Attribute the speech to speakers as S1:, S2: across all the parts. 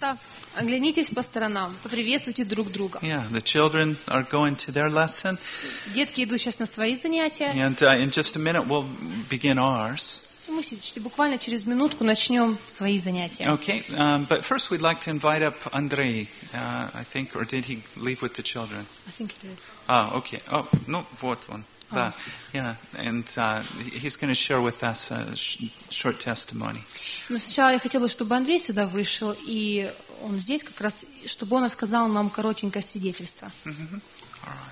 S1: Пожалуйста, оглянитесь по сторонам, поприветствуйте друг друга.
S2: Yeah, the children are going to their lesson.
S1: Детки идут сейчас на свои занятия.
S2: And in just a minute, we'll begin ours.
S1: Мы буквально через минутку начнем свои занятия.
S2: Okay, but first we'd like to invite up Andrei, I think, or did he leave with the children?
S1: I think it is.
S2: Okay. Oh, no, вот он. Да. Yeah, and he's going to share with us a short testimony.
S1: Но сначала я хотела бы, чтобы Андрей сюда вышел, и он здесь как раз, чтобы он рассказал нам коротенькое свидетельство.
S2: Mm-hmm. All right.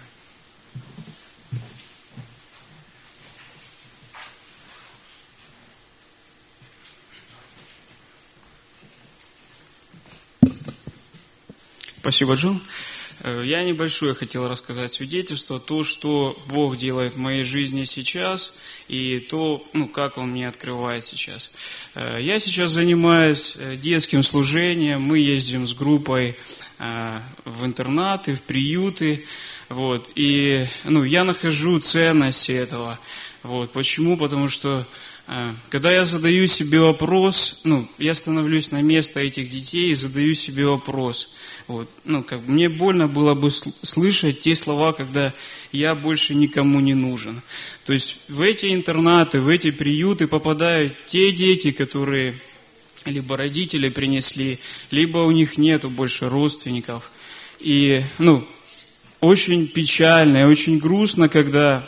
S3: Спасибо, Джон. Я небольшое хотел рассказать свидетельство, то, что Бог делает в моей жизни сейчас, и то, как Он мне открывает сейчас. Я сейчас занимаюсь детским служением, мы ездим с группой в интернаты, в приюты, и я нахожу ценность этого. Почему? Потому что когда я задаю себе вопрос, я становлюсь на место этих детей и задаю себе вопрос. Мне больно было бы слышать те слова, когда я больше никому не нужен. То есть в эти интернаты, в эти приюты попадают те дети, которые либо родители принесли, либо у них нету больше родственников. И, очень печально и очень грустно, когда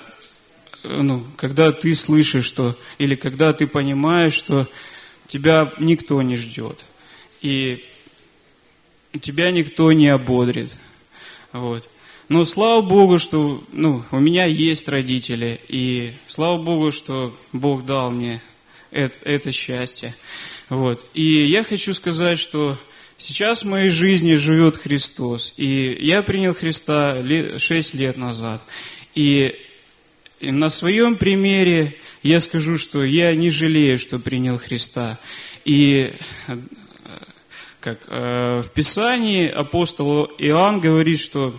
S3: ты слышишь, или когда ты понимаешь, что тебя никто не ждет, и тебя никто не ободрит. Но слава Богу, что у меня есть родители, и слава Богу, что Бог дал мне это счастье. И я хочу сказать, что сейчас в моей жизни живет Христос, и я принял Христа 6 лет назад, и на своем примере я скажу, что я не жалею, что принял Христа. И в Писании апостол Иоанн говорит, что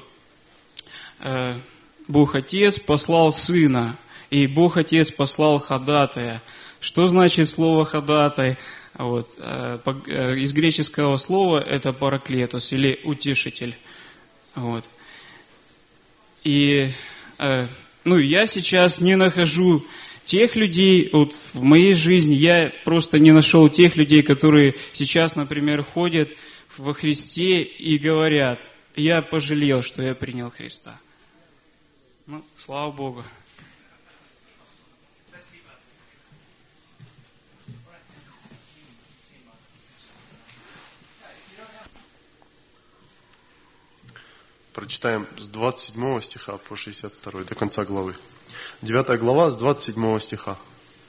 S3: Бог Отец послал Сына, и Бог Отец послал ходатая. Что значит слово «ходатай»? Из греческого слова это «параклетос» или «утешитель». И я сейчас не нахожу тех людей, в моей жизни я просто не нашел тех людей, которые сейчас, например, ходят во Христе и говорят: я пожалел, что я принял Христа. Слава Богу.
S4: Прочитаем с 27 стиха по 62, до конца главы. 9 глава, с 27 стиха.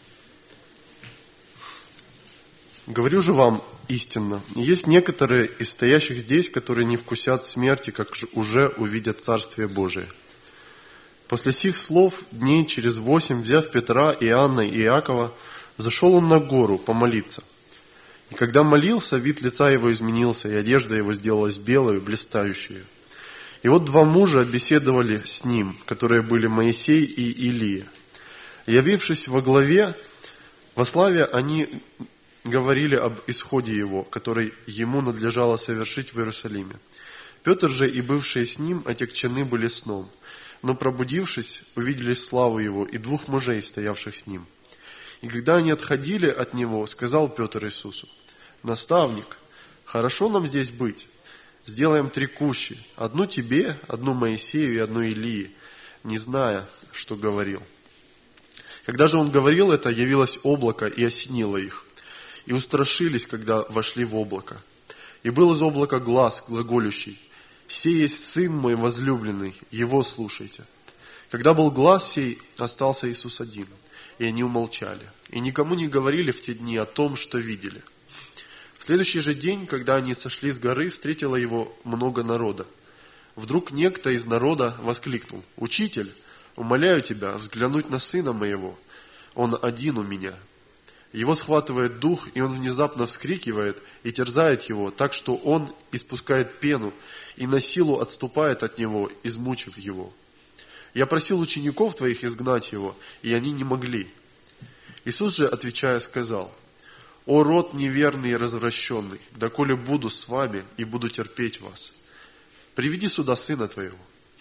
S4: «Говорю же вам истинно, есть некоторые из стоящих здесь, которые не вкусят смерти, как уже увидят Царствие Божие». После сих слов, дней через 8, взяв Петра, Иоанна и Иакова, зашел он на гору помолиться. И когда молился, вид лица его изменился, и одежда его сделалась белой, блистающей. И вот 2 мужа беседовали с ним, которые были Моисей и Илия. Явившись во главе, во славе, они говорили об исходе его, который ему надлежало совершить в Иерусалиме. Петр же и бывшие с ним отягчены были сном, но пробудившись, увидели славу его и 2 мужей, стоявших с ним. И когда они отходили от него, сказал Петр Иисусу: «Наставник, хорошо нам здесь быть. Сделаем 3 кущи, 1 тебе, 1 Моисею и 1 Илии, не зная, что говорил». Когда же он говорил это, явилось облако и осенило их, и устрашились, когда вошли в облако. И был из облака глас глаголющий: «Сей есть Сын мой возлюбленный, Его слушайте». Когда был глас сей, остался Иисус один, и они умолчали, и никому не говорили в те дни о том, что видели. В следующий же день, когда они сошли с горы, встретило его много народа. Вдруг некто из народа воскликнул: «Учитель, умоляю тебя взглянуть на сына моего, он один у меня». Его схватывает дух, и он внезапно вскрикивает и терзает его, так что он испускает пену и на силу отступает от него, измучив его. Я просил учеников твоих изгнать его, и они не могли. Иисус же, отвечая, сказал: «О род неверный и развращенный, доколе буду с вами и буду терпеть вас. Приведи сюда сына твоего».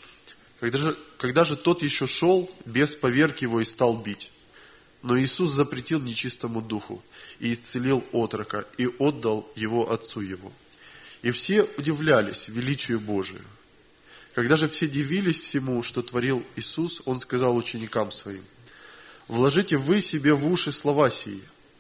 S4: Когда же тот еще шел, бес поверг его и стал бить. Но Иисус запретил нечистому духу и исцелил отрока, и отдал его отцу его. И все удивлялись величию Божию. Когда же все дивились всему, что творил Иисус, Он сказал ученикам Своим: «Вложите вы себе в уши слова сии.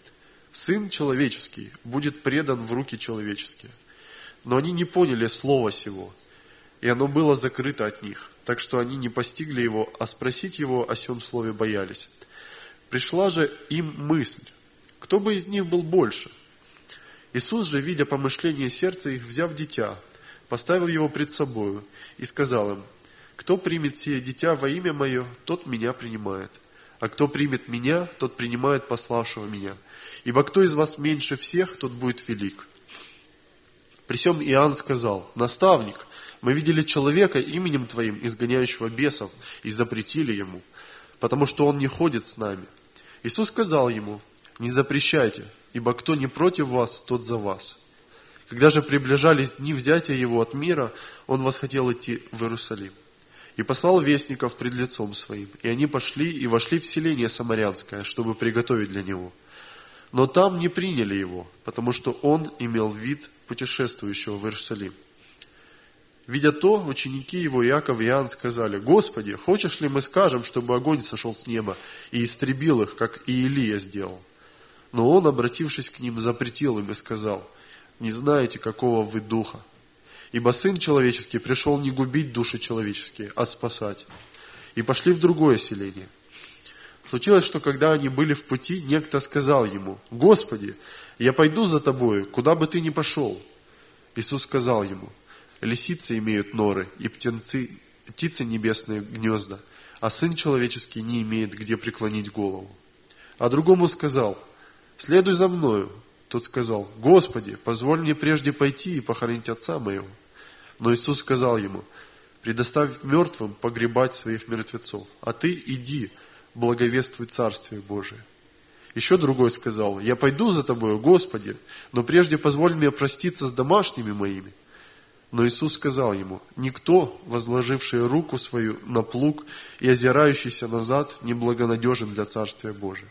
S4: Сын человеческий будет предан в руки человеческие». Но они не поняли слова сего, и оно было закрыто от них, так что они не постигли его, а спросить его о сем слове боялись. Пришла же им мысль: кто бы из них был больше? Иисус же, видя помышление сердца их, взяв дитя, поставил его пред собою и сказал им: кто примет сие дитя во имя мое, тот меня принимает. А кто примет меня, тот принимает пославшего меня. Ибо кто из вас меньше всех, тот будет велик. При сем Иоанн сказал: наставник, мы видели человека именем Твоим, изгоняющего бесов, и запретили ему, потому что он не ходит с нами. Иисус сказал ему: не запрещайте, ибо кто не против вас, тот за вас. Когда же приближались дни взятия его от мира, он восхотел идти в Иерусалим. И послал вестников пред лицом своим, и они пошли и вошли в селение Самарянское, чтобы приготовить для него. Но там не приняли его, потому что он имел вид путешествующего в Иерусалим. Видя то, ученики его, Иаков и Иоанн, сказали: «Господи, хочешь ли мы скажем, чтобы огонь сошел с неба и истребил их, как и Илия сделал?» Но он, обратившись к ним, запретил им и сказал: «Не знаете, какого вы духа. Ибо Сын Человеческий пришел не губить души человеческие, а спасать». И пошли в другое селение. Случилось, что когда они были в пути, некто сказал ему: «Господи, я пойду за тобою, куда бы ты ни пошел». Иисус сказал ему: «Лисицы имеют норы, и птицы небесные гнезда, а Сын Человеческий не имеет где преклонить голову». А другому сказал: «Следуй за мною». Тот сказал: «Господи, позволь мне прежде пойти и похоронить отца моего». Но Иисус сказал ему: «Предоставь мертвым погребать своих мертвецов, а ты иди, благовествуй Царствие Божие». Еще другой сказал: «Я пойду за тобою, Господи, но прежде позволь мне проститься с домашними моими». Но Иисус сказал ему: «Никто, возложивший руку свою на плуг и озирающийся назад, не благонадежен для Царствия Божия».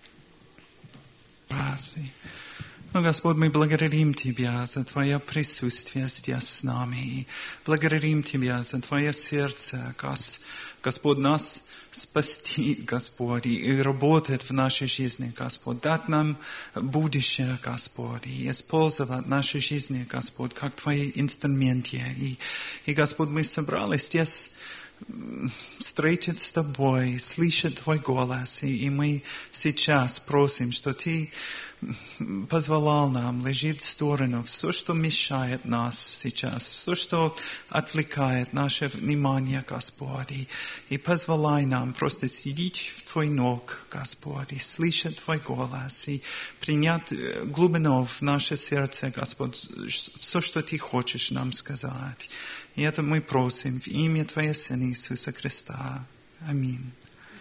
S2: Ну, Господь, мы благодарим Тебя за Твое присутствие здесь с нами. И благодарим Тебя за Твое сердце, Господь, нас спасти, Господь, и работать в нашей жизни, Господь. Дать нам будущее, Господь, и использовать наши жизни, Господь, как Твои инструменты. И Господь, мы собрались здесь встретиться с Тобой, слышать Твой голос. И мы сейчас просим, что Ты позволял нам лежить в сторону все, что мешает нас сейчас, все, что отвлекает наше внимание, Господь. И позволяй нам просто сидеть в Твой ног, Господь, и слышать Твой голос, и принять глубину в наше сердце, Господь, все, что Ты хочешь нам сказать. И это мы просим в имя Твоего Сына Иисуса Христа. Аминь.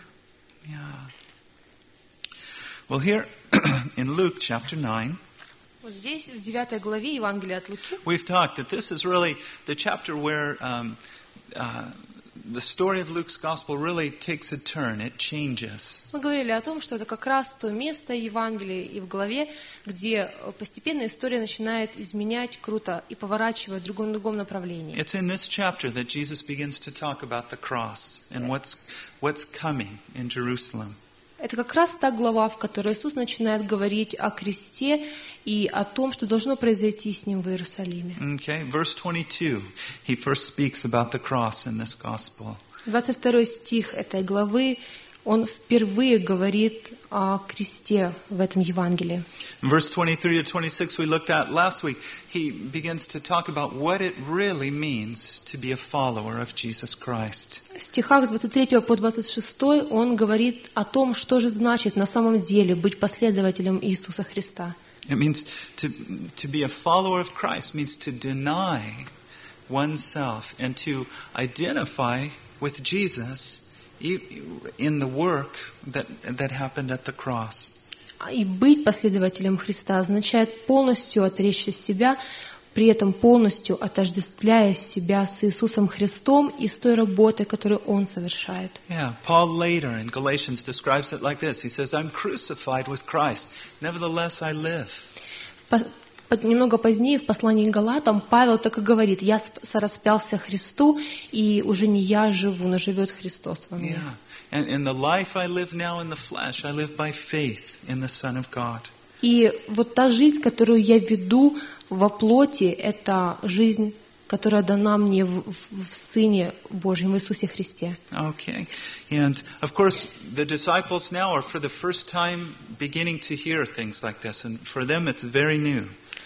S2: Well, here in Luke chapter 9,
S1: Вот здесь, в 9 главе Евангелия от Луки,
S2: we've talked that this is really the chapter where the story of Luke's gospel really takes a turn. It changes.
S1: мы говорили о том, что это как раз то место Евангелия и в главе, где постепенно история начинает изменять круто и поворачивать в другом направлении.
S2: It's in this chapter that Jesus begins to talk about the cross and what's coming in Jerusalem.
S1: Это как раз та глава, в которой Иисус начинает говорить о кресте и о том, что должно произойти с Ним в Иерусалиме.
S2: Okay, verse 22. He first speaks about the cross in this gospel.
S1: 22 стих этой главы, он впервые говорит о кресте в этом Евангелии.
S2: In verse 23 to 26 we looked at last week, he begins to talk about what it really means to be a follower of Jesus Christ.
S1: В стихах с 23 по 26 он говорит о том, что же значит на самом деле быть последователем Иисуса Христа.
S2: It means to be a follower of Christ means to deny oneself and to identify with Jesus in the work that happened at the cross.
S1: И быть последователем Христа означает полностью отречься себя, при этом полностью отождествляя себя с Иисусом Христом и с той работой, которую Он совершает.
S2: Yeah, Paul later in Galatians describes it like this. He says, I'm crucified with Christ, nevertheless I live.
S1: Немного позднее в послании к Галатам Павел так и говорит: «Я сораспялся Христу, и уже не я живу, но живет Христос во мне».
S2: And in the life I live now in the flesh, I live by faith in the Son of God.
S1: И вот та жизнь, которую я веду во плоти, это жизнь, которая дана мне в Сыне Божьем, в Иисусе Христе.
S2: Okay. And of course, the disciples now are for the first time beginning to hear things like this. And for them it's very new.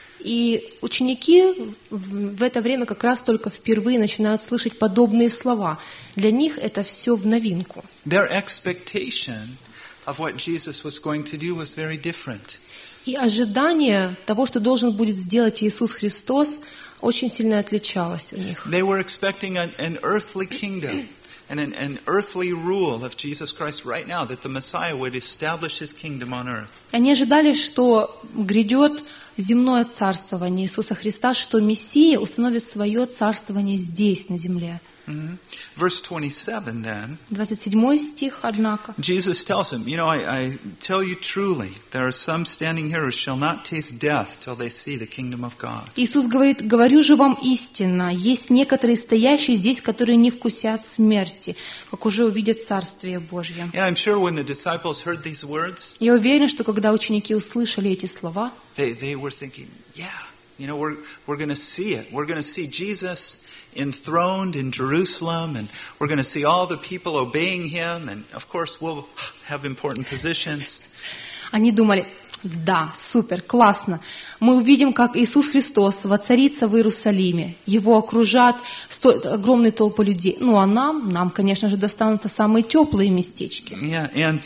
S1: И ученики в это время как раз только впервые начинают слышать подобные слова. Для них это все в новинку.
S2: Their expectation of what Jesus was going to do was very different.
S1: И ожидание того, что должен будет сделать Иисус Христос, очень сильно отличалось у них.
S2: They were expecting an earthly kingdom and an earthly rule of Jesus Christ right now, that the Messiah would establish his kingdom on earth.
S1: Они ожидали, что грядет земное царствование Иисуса Христа, что Мессия установит свое царствование здесь, на земле.
S2: Verse 27 then,
S1: 27 стих, однако.
S2: Jesus tells him, you know, I tell you truly, there are some standing here who shall not taste death till they see the kingdom of God.
S1: Иисус говорит: «Говорю же вам истинно, есть некоторые стоящие здесь, которые не вкусят смерти, как уже увидят Царствие Божье».
S2: And I'm sure when the disciples heard these words,
S1: Я уверена, что когда ученики услышали эти слова,
S2: they were thinking, yeah, you know, we're going to see it. We're going to see Jesus enthroned in Jerusalem, and we're going to see all the people obeying him, and of course we'll have important positions.
S1: они думали: да, супер, классно. Мы увидим, как Иисус Христос воцарится в Иерусалиме. Его окружат огромные толпы людей. Ну а нам, конечно же, достанутся самые теплые местечки.
S2: Yeah, and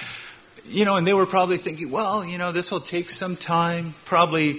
S2: you know, and they were probably thinking, well, you know, this will take some time, probably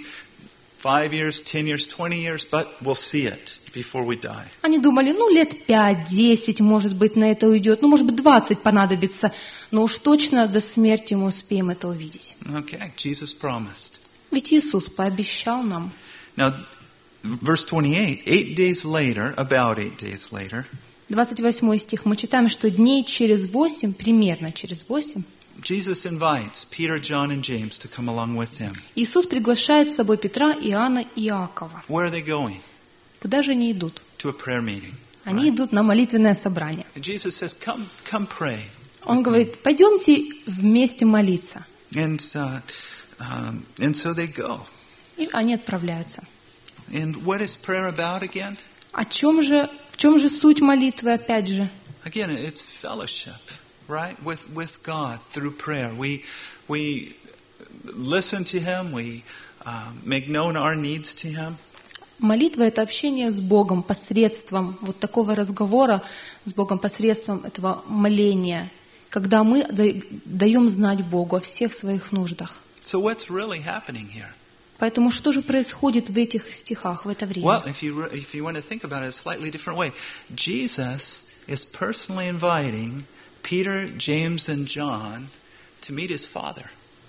S2: 5 years, 10 years, 20 years, but we'll see it before we die.
S1: Они думали: лет 5-10, может быть, на это уйдет, может быть, 20 понадобится, но уж точно до смерти мы успеем это увидеть.
S2: Okay, Jesus promised.
S1: Ведь Иисус пообещал нам.
S2: Now, verse 28, 8 days later, about 8 days later,
S1: 28 стих, мы читаем, что дней через 8, примерно через 8,
S2: Jesus invites Peter, John, and James to come along with him.
S1: Иисус приглашает с собой Петра, Иоанна и Иакова.
S2: Where are they going?
S1: Куда же они идут?
S2: To a prayer meeting.
S1: Они идут на молитвенное собрание.
S2: And Jesus says, come pray.
S1: Он говорит: пойдемте вместе молиться.
S2: And so they go.
S1: И они отправляются.
S2: And what is prayer about again?
S1: В чем же суть молитвы опять же?
S2: Again, it's fellowship, right? With God through prayer. We listen to Him. We make known our needs to Him.
S1: Молитва — это общение с Богом посредством вот такого разговора с Богом, посредством этого моления, когда мы даем знать Богу о всех своих нуждах.
S2: So what's really happening here?
S1: Поэтому что же происходит в этих стихах в это время?
S2: Well, if you want to think about it a slightly different way, Jesus is personally inviting Peter, James, and John to meet his Father.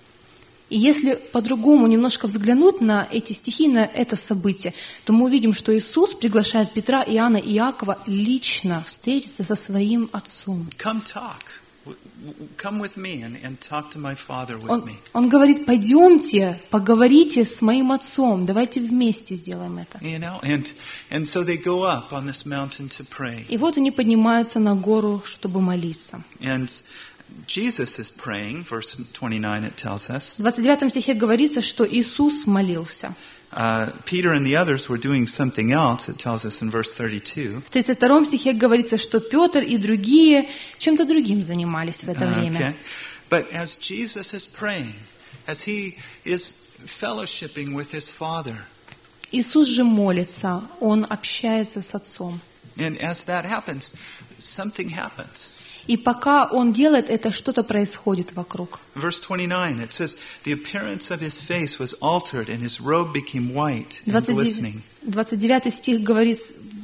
S1: И если по-другому немножко взглянуть на эти стихи, на это событие, то мы увидим, что Иисус приглашает Петра, Иоанна и Иакова лично встретиться со своим Отцом.
S2: Come with me and talk to my Father with me.
S1: Он говорит: пойдемте, поговорите с моим Отцом, давайте вместе сделаем это.
S2: You know, and so they go up on this mountain to pray.
S1: И вот они поднимаются на гору, чтобы молиться.
S2: And Jesus is praying, verse 29 it tells us.
S1: В 29 стихе говорится, что Иисус молился.
S2: Peter and the others were doing something else, it tells us in verse 32.
S1: В 32 стихе говорится, что Петр и другие чем-то другим занимались в это время.
S2: Okay. But as Jesus is praying, as he is fellowshipping with his Father,
S1: Иисус же молится, Он общается с Отцом.
S2: and as that happens, something happens.
S1: И пока Он делает это, что-то происходит вокруг.
S2: Verse 29, it says, the appearance of his face was altered and his robe became white and glistening.
S1: 29 стих говорит,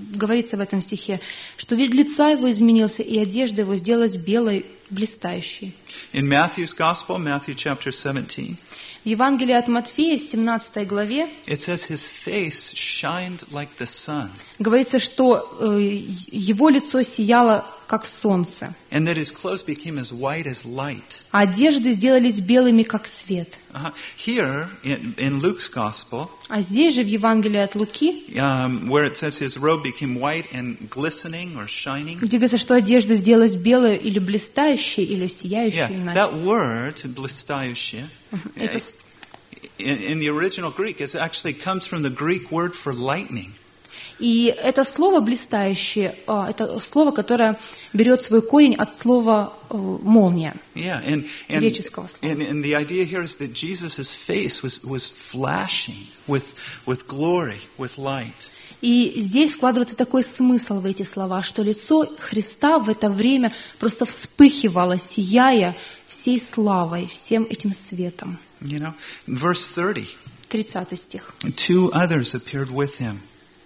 S1: говорится в этом стихе, что вид лица его изменился, и одежда его сделалась белой, блистающей.
S2: In Matthew's Gospel, Matthew chapter 17,
S1: В Евангелии от Матфея, 17 главе,
S2: it says his face shined like the sun,
S1: говорится, что его лицо сияло, как солнце,
S2: and that his clothes became as white as light.
S1: а одежды сделались белыми, как свет.
S2: Here, in Luke's Gospel,
S1: А здесь же, в Евангелии от Луки,
S2: where it says his robe became white and glistening or shining,
S1: где говорится, что одежда сделалась белой или блистающей, или сияющей, иначе.
S2: that word, блистающее,
S1: Это
S2: in the original Greek, it actually comes from the Greek word for lightning.
S1: И это слово «блистающее», это слово, которое берет свой корень от слова «молния», греческого слова.
S2: And the idea here is that Jesus' face was flashing with glory, with light.
S1: И здесь вкладывается такой смысл в эти слова, что лицо Христа в это время просто вспыхивало, сияя всей славой, всем этим светом.
S2: You know, in verse 30,
S1: 30 стих.
S2: two others appeared with him,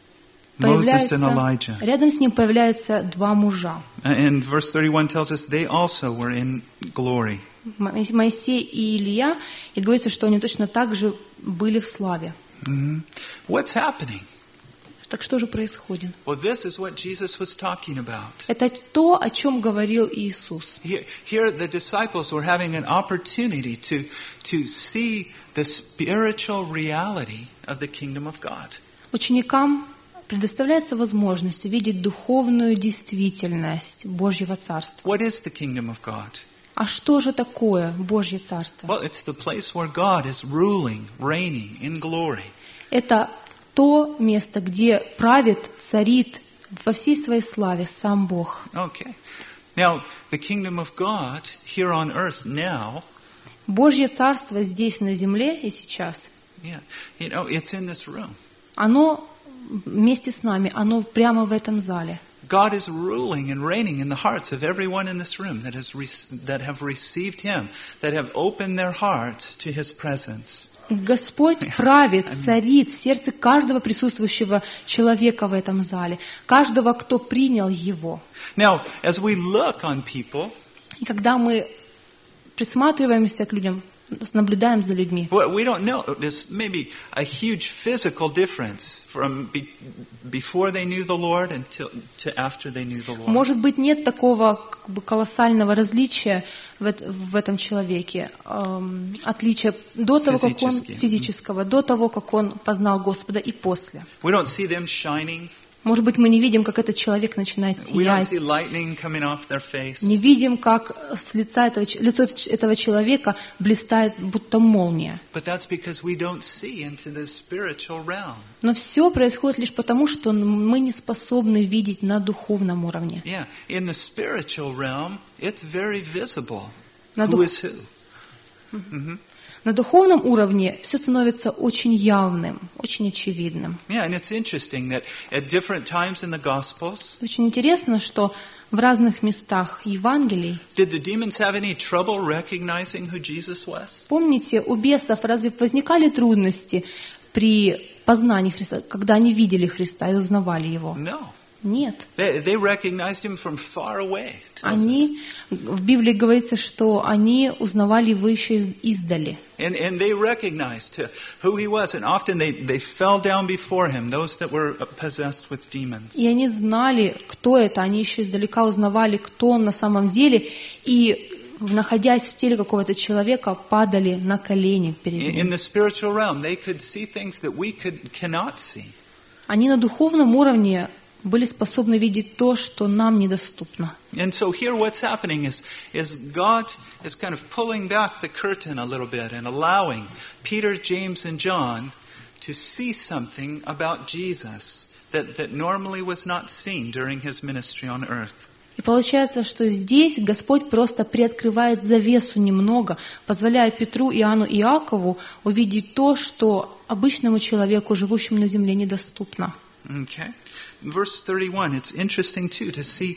S2: Moses and Elijah.
S1: Рядом с ним появляются два мужа.
S2: And verse 31 tells us they also were in glory.
S1: Моисей и Илья, и говорится, что они точно так же были в славе.
S2: What's happening?
S1: Так что же происходит?
S2: Well, this is what Jesus was talking about.
S1: Это то, о чем говорил Иисус.
S2: Here the disciples were having an opportunity to see the spiritual reality of the kingdom of God.
S1: Ученикам предоставляется возможность увидеть духовную действительность Божьего Царства.
S2: What is the kingdom of God?
S1: А что же такое Божье Царство?
S2: Well, it's the place where God is ruling, reigning in glory.
S1: Это то место, где правит, царит во всей своей славе сам Бог.
S2: Okay. Now, the kingdom of God here on earth now,
S1: Божье Царство здесь на земле и сейчас,
S2: it's in this room.
S1: оно вместе с нами, оно прямо в этом зале.
S2: God is ruling and reigning in the hearts of everyone in this room that have received Him, that have opened their hearts to His presence.
S1: Господь правит, царит в сердце каждого присутствующего человека в этом зале, каждого, кто принял Его.
S2: Now, as we look on people,
S1: И когда мы присматриваемся к людям, наблюдаем за людьми,
S2: we don't know. There's maybe a huge physical difference from before they knew the Lord to after they knew the Lord.
S1: может быть, нет такого колоссального различия в этом человеке, отличия до того, как он физического, до того, как он познал Господа и после.
S2: We don't see them shining.
S1: Может быть, мы не видим, как этот человек начинает
S2: We don't
S1: сиять.
S2: see lightning coming off their face.
S1: Не видим, как лицо этого человека блистает, будто молния.
S2: But that's because we don't see into the spiritual realm.
S1: Но все происходит лишь потому, что мы не способны видеть на духовном уровне.
S2: Yeah, in the spiritual realm, it's very visible.
S1: На
S2: Who is who?
S1: На духовном уровне все становится очень явным, очень очевидным.
S2: Yeah, and it's interesting that at different times in the Gospels,
S1: Очень интересно, что в разных местах Евангелий,
S2: did the demons have any trouble recognizing who Jesus was?
S1: помните, у бесов разве возникали трудности при познании Христа, когда они видели Христа и узнавали Его?
S2: No.
S1: Нет.
S2: They recognized him from far away.
S1: Они, в Библии говорится, что они узнавали Его еще издали.
S2: And they recognized who he was. And often they fell down before him, those that were possessed with demons.
S1: И они знали, кто это, они еще издалека узнавали, кто он на самом деле, и, находясь в теле какого-то человека, падали на колени перед ним.
S2: In the spiritual realm, they could see things that we cannot see.
S1: Они на духовном уровне были способны видеть то, что нам недоступно.
S2: And so here what's happening is God is kind of pulling back the curtain a little bit and allowing Peter, James, and John to see something about Jesus that normally was not seen during his ministry on earth.
S1: И получается, что здесь Господь просто приоткрывает завесу немного, позволяя Петру, Иоанну и Иакову увидеть то, что обычному человеку, живущему на земле, недоступно.
S2: Okay. Verse 31, it's interesting too to see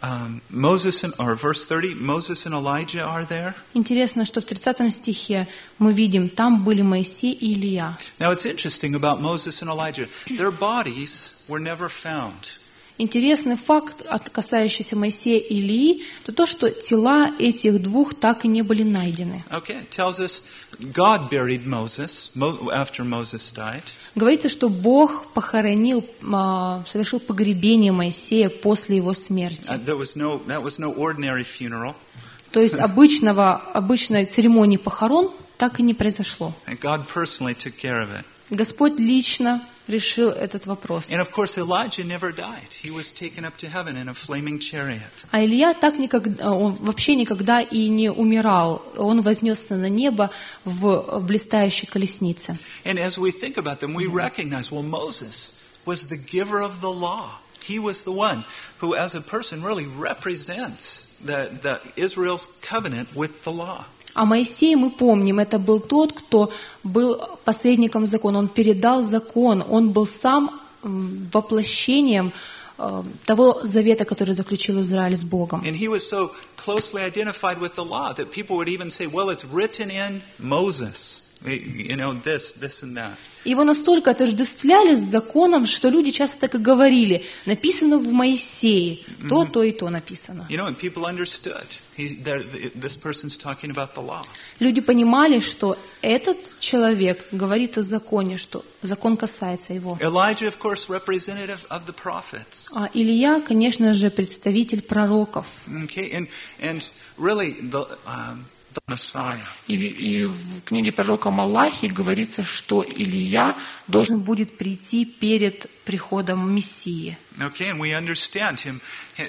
S2: verse 30, Moses and Elijah are there.
S1: Интересно, что в 30 стихе мы видим, там были Моисей и Илья.
S2: Now it's interesting about Moses and Elijah. Their bodies were never found.
S1: Интересный факт, касающийся Моисея и Илии, это то, что тела этих двух так и не были найдены.
S2: Okay, it tells us God buried Moses after Moses died.
S1: Говорится, что Бог похоронил, совершил погребение Моисея после его смерти.
S2: That was no ordinary funeral.
S1: То есть обычной церемонии похорон так и не произошло.
S2: And God personally took care of it.
S1: Господь лично решил этот вопрос.
S2: And of course, Elijah never died. He was taken up to heaven in a flaming chariot.
S1: А Илья он вообще никогда и не умирал. Он вознесся на небо в блистающей колеснице.
S2: And as we think about them, we recognize, well, Moses was the giver of the law. He was the one who, as a person, really represents the Israel's covenant with the law.
S1: А Моисей, мы помним, это был тот, кто был посредником закона. Он передал закон. Он был сам воплощением того завета, который заключил Израиль с Богом.
S2: And he was so closely identified with the law that people would even say, well, it's written in Moses. You know, this and that.
S1: Его настолько отождествляли с законом, что люди часто так и говорили: написано в Моисее, то и то написано.
S2: You know, and people understood. This person's talking about the law.
S1: Люди понимали, что этот человек говорит о законе, что закон касается его.
S2: Elijah, of course, representative of the prophets.
S1: А Илия, конечно же, представитель пророков.
S2: Okay, and really the Messiah.
S1: И в книге пророка Малахии говорится, что Илия должен будет прийти перед приходом Мессии.
S2: Okay, and we understand him,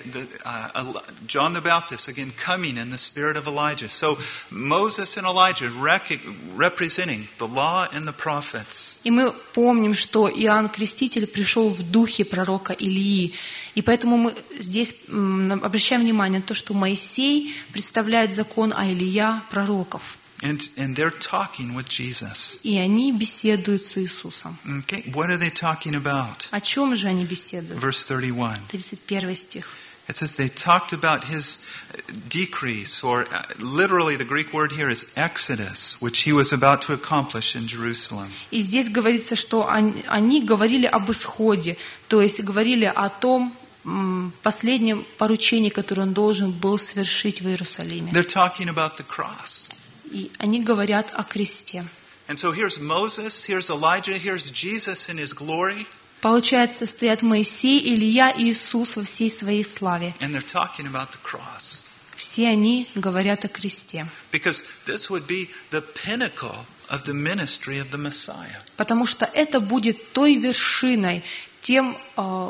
S2: John the Baptist, again, coming in the spirit of Elijah. So Moses and Elijah representing the law and the prophets.
S1: И мы помним, что Иоанн Креститель пришел в духе пророка Илии. И поэтому мы здесь обращаем внимание на то, что Моисей представляет закон, а Илия – пророков.
S2: And they're talking with Jesus.
S1: И они беседуют с Иисусом.
S2: Okay, what are they talking about?
S1: О чем же они беседуют?
S2: Verse 31.
S1: 31 стих.
S2: It says they talked about his decrease, or literally the Greek word here is exodus, which he was about to accomplish in Jerusalem.
S1: И здесь говорится, что они говорили об исходе, то есть говорили о том последнем поручении, которое он должен был совершить в Иерусалиме.
S2: They're talking about the cross.
S1: И они говорят о кресте.
S2: And so here's Moses, here's Elijah, here's Jesus in his glory.
S1: Получается, стоят Моисей, Илия и Иисус во всей своей славе.
S2: And they're talking about the cross.
S1: Все они говорят о кресте.
S2: Because this would be the pinnacle of the ministry of the Messiah.
S1: Потому что это будет той вершиной, тем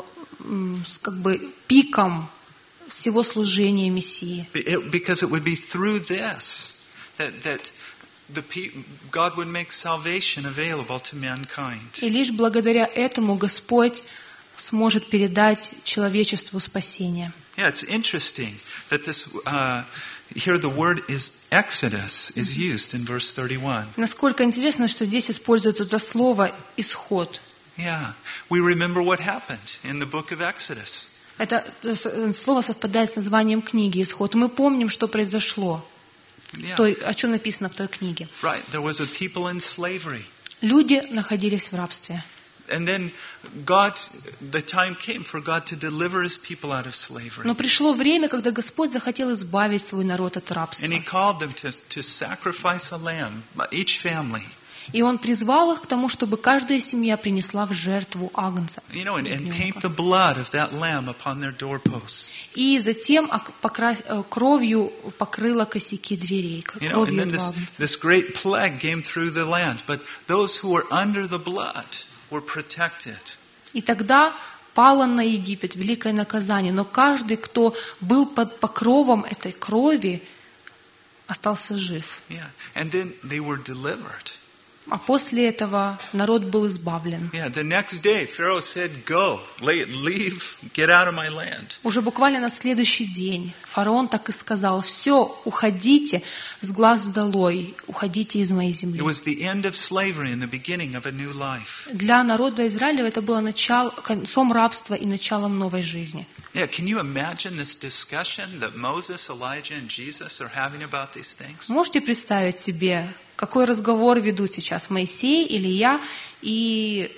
S1: пиком всего служения Мессии.
S2: Because it would be through this that God would make salvation available to mankind.
S1: И лишь благодаря этому Господь сможет передать человечеству спасение.
S2: Yeah, it's interesting that this here the word is Exodus is used in verse 31.
S1: Насколько интересно, что здесь используется это слово исход.
S2: Yeah, we remember what happened in the book of Exodus.
S1: Это слово совпадает с названием книги «Исход». Мы помним, что произошло. О чем написано в той книге.
S2: Right, there was a people in slavery.
S1: Люди находились в рабстве.
S2: And then the time came for God to deliver his people out of slavery.
S1: Но пришло время, когда Господь захотел избавить свой народ от рабства.
S2: And he called them to sacrifice a lamb, each family.
S1: И он призвал их к тому, чтобы каждая семья принесла в жертву агнца.
S2: You know, and paint the blood of that lamb upon their doorposts.
S1: И затем кровью покрыла косяки дверей.
S2: You know, and then this great plague came through the land, but those who were under the blood were protected.
S1: И тогда пало на Египет великое наказание, но каждый, кто был под покровом этой крови, остался жив.
S2: Yeah, and then they were delivered.
S1: А после этого народ был избавлен.
S2: Yeah, the next day Pharaoh said, "Go, leave, get out of my land."
S1: Уже буквально на следующий день фараон так и сказал: «Все, уходите с глаз долой, уходите из моей земли».
S2: It was the end of slavery and the beginning of a new life.
S1: Для народа Израиля это было концом рабства и началом новой жизни.
S2: Yeah, can you imagine this discussion that Moses, Elijah, and Jesus are having about these things?
S1: Можете представить себе, какой разговор ведут сейчас Моисей, Илия и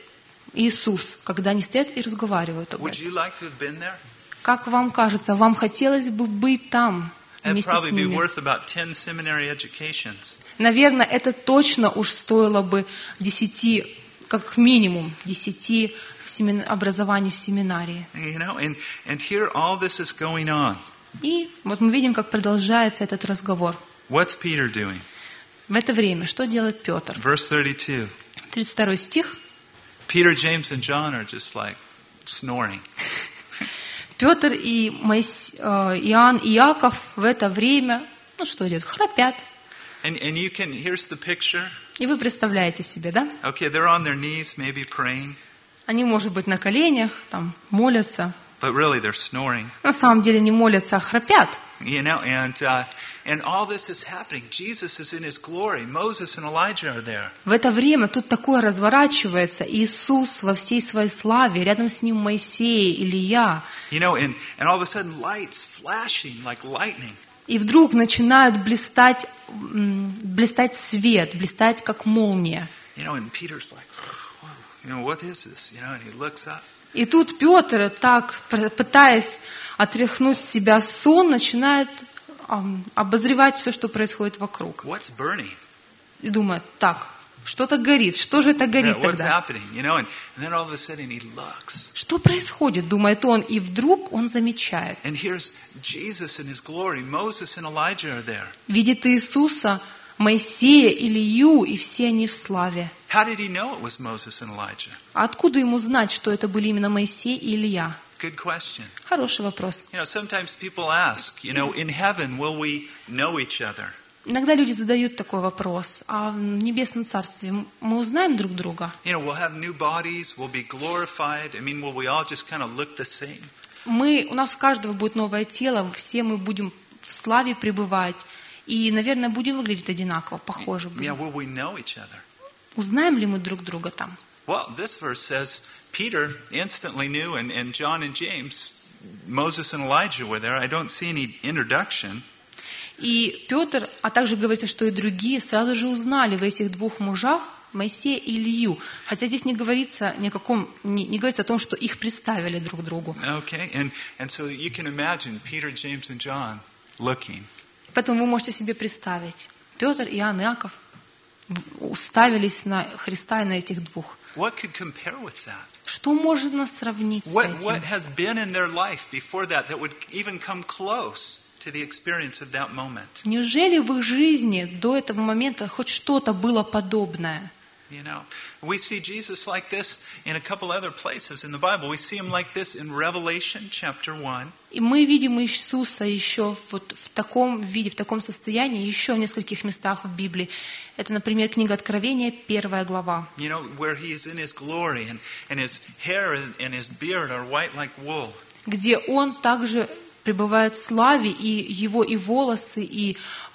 S1: Иисус, когда они стоят и разговаривают об
S2: Would
S1: этом.
S2: you like to have been there?
S1: Как вам кажется, вам хотелось бы быть там
S2: That'd
S1: вместе с
S2: probably be
S1: ними?
S2: worth about 10 seminary educations.
S1: Наверное, это точно уж стоило бы 10, как минимум, 10 образований в семинарии.
S2: You know, and here all this is going on.
S1: И вот мы видим, как продолжается этот разговор.
S2: What's Peter doing?
S1: В это время что делает Петр?
S2: Verse 32.
S1: 32 стих.
S2: Peter, James, and John are just like snoring.
S1: Петр и Иоанн и Иаков в это время, что делают? Храпят.
S2: And you can, here's the picture.
S1: И вы представляете себе, да?
S2: Okay, they're on their knees, maybe praying,
S1: Они, может быть, на коленях, там, молятся.
S2: but really they're snoring.
S1: На самом деле не молятся, а храпят.
S2: You know, and all this is happening. Jesus is in his glory. Moses and Elijah are there.
S1: В это время тут такое разворачивается. Иисус во всей своей славе, рядом с ним Моисей, Илия.
S2: You know, and all of a sudden lights flashing like lightning.
S1: И вдруг начинают блистать свет, блистать как молния.
S2: You know, and Peter's like, whoa, you know, what is this? You know, and he looks up.
S1: И тут Петр, так, пытаясь отряхнуть с себя сон, начинает обозревать все, что происходит вокруг.
S2: What's burning?
S1: И думает, так, что-то горит. Что же это горит
S2: What's
S1: тогда?
S2: happening? You know, and then all of a sudden he looks.
S1: Что происходит, думает он, и вдруг он замечает.
S2: And here's Jesus in his glory. Moses and Elijah are there.
S1: Видит Иисуса, Моисея, Илию, и все они в славе.
S2: How did he know it was Moses and Elijah?
S1: А откуда ему знать, что это были именно Моисей и Илия?
S2: Good question.
S1: Хороший вопрос.
S2: You know, sometimes people ask, you know, in heaven, will we know each other?
S1: Иногда люди задают такой вопрос. А в Небесном Царстве мы узнаем друг друга?
S2: You know, we'll have new bodies, we'll be glorified. I mean, will we all just kind of look the same?
S1: У нас у каждого будет новое тело, все мы будем в славе пребывать. И, наверное, будем выглядеть одинаково, похоже
S2: Yeah,
S1: будем.
S2: will we know each other?
S1: Узнаем ли мы друг друга там?
S2: Well, this verse says Peter instantly knew, and John and James, Moses and Elijah were there. I don't see any introduction.
S1: И Петр, а также говорится, что и другие сразу же узнали в этих двух мужах Моисея и Илью. Хотя здесь не говорится не говорится о том, что их представили друг другу.
S2: Okay, and so you can imagine Peter, James, and John looking.
S1: Поэтому вы можете себе представить. Петр, Иоанн, Иаков уставились на Христа и на этих двух.
S2: What could compare with that?
S1: Что можно сравнить с
S2: What
S1: этим?
S2: has been in their life before that would even come close to the experience of that moment?
S1: Неужели в их жизни до этого момента хоть что-то было подобное?
S2: You know, we see Jesus like this in a couple other places in the Bible. We see him like this in Revelation chapter 1.
S1: И мы видим Иисуса еще вот в таком виде, в таком состоянии, еще в нескольких местах в Библии. Это, например, книга Откровения, 1 глава,
S2: You know, where he is in his glory and his hair and his beard are white like wool.
S1: где Он также пребывает в славе, и Его и волосы, и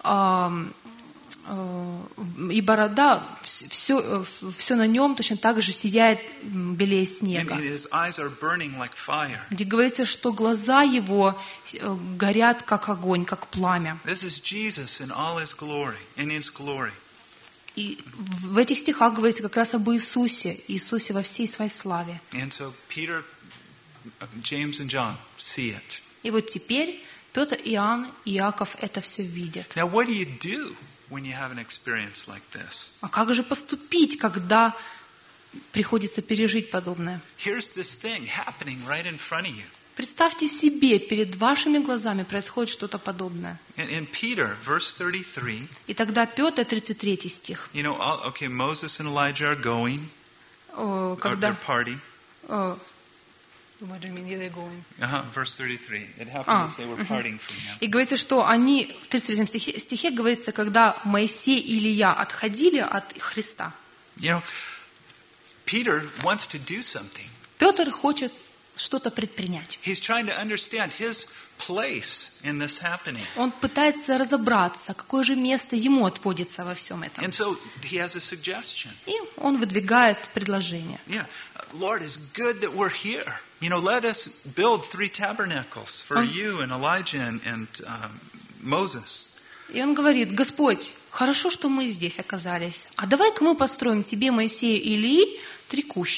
S1: борода, все на Нем точно так же сияет белее
S2: And
S1: снега.
S2: his eyes are burning like fire.
S1: Где говорится, что глаза Его горят, как огонь, как пламя.
S2: This is Jesus in all his glory, in his glory.
S1: И в этих стихах говорится как раз об Иисусе во всей своей славе.
S2: And so Peter, James, and John see it.
S1: И вот теперь Петр, Иоанн и Иаков это все видят.
S2: Now, what do you do when you have an experience like this?
S1: А как же поступить, когда приходится пережить подобное?
S2: Here's this thing happening right in front of you.
S1: Представьте себе, перед вашими глазами происходит что-то подобное.
S2: In Peter, verse 33,
S1: И тогда Петр, 33 стих,
S2: you know, okay, Moses and Elijah are going, or
S1: когда...
S2: they're partying.
S1: What do you mean, they're going?
S2: Verse 33. It happened as they were parting from him.
S1: И говорится, что они, в 33 стихе говорится, когда Моисей и Илия отходили от Христа.
S2: You know, Peter wants to do something.
S1: Петр хочет что-то предпринять.
S2: He's trying to understand his place in this happening.
S1: Он пытается разобраться, какое же место ему отводится во всем этом.
S2: And so he has a suggestion.
S1: И он выдвигает предложение.
S2: Yeah, Lord, it's good that we're here. You know, let us build 3 tabernacles for you and Elijah and Moses.
S1: И он говорит: Господь, хорошо, что мы здесь оказались. А давай-ка мы построим тебе, Моисею и Илии, 3 кущи.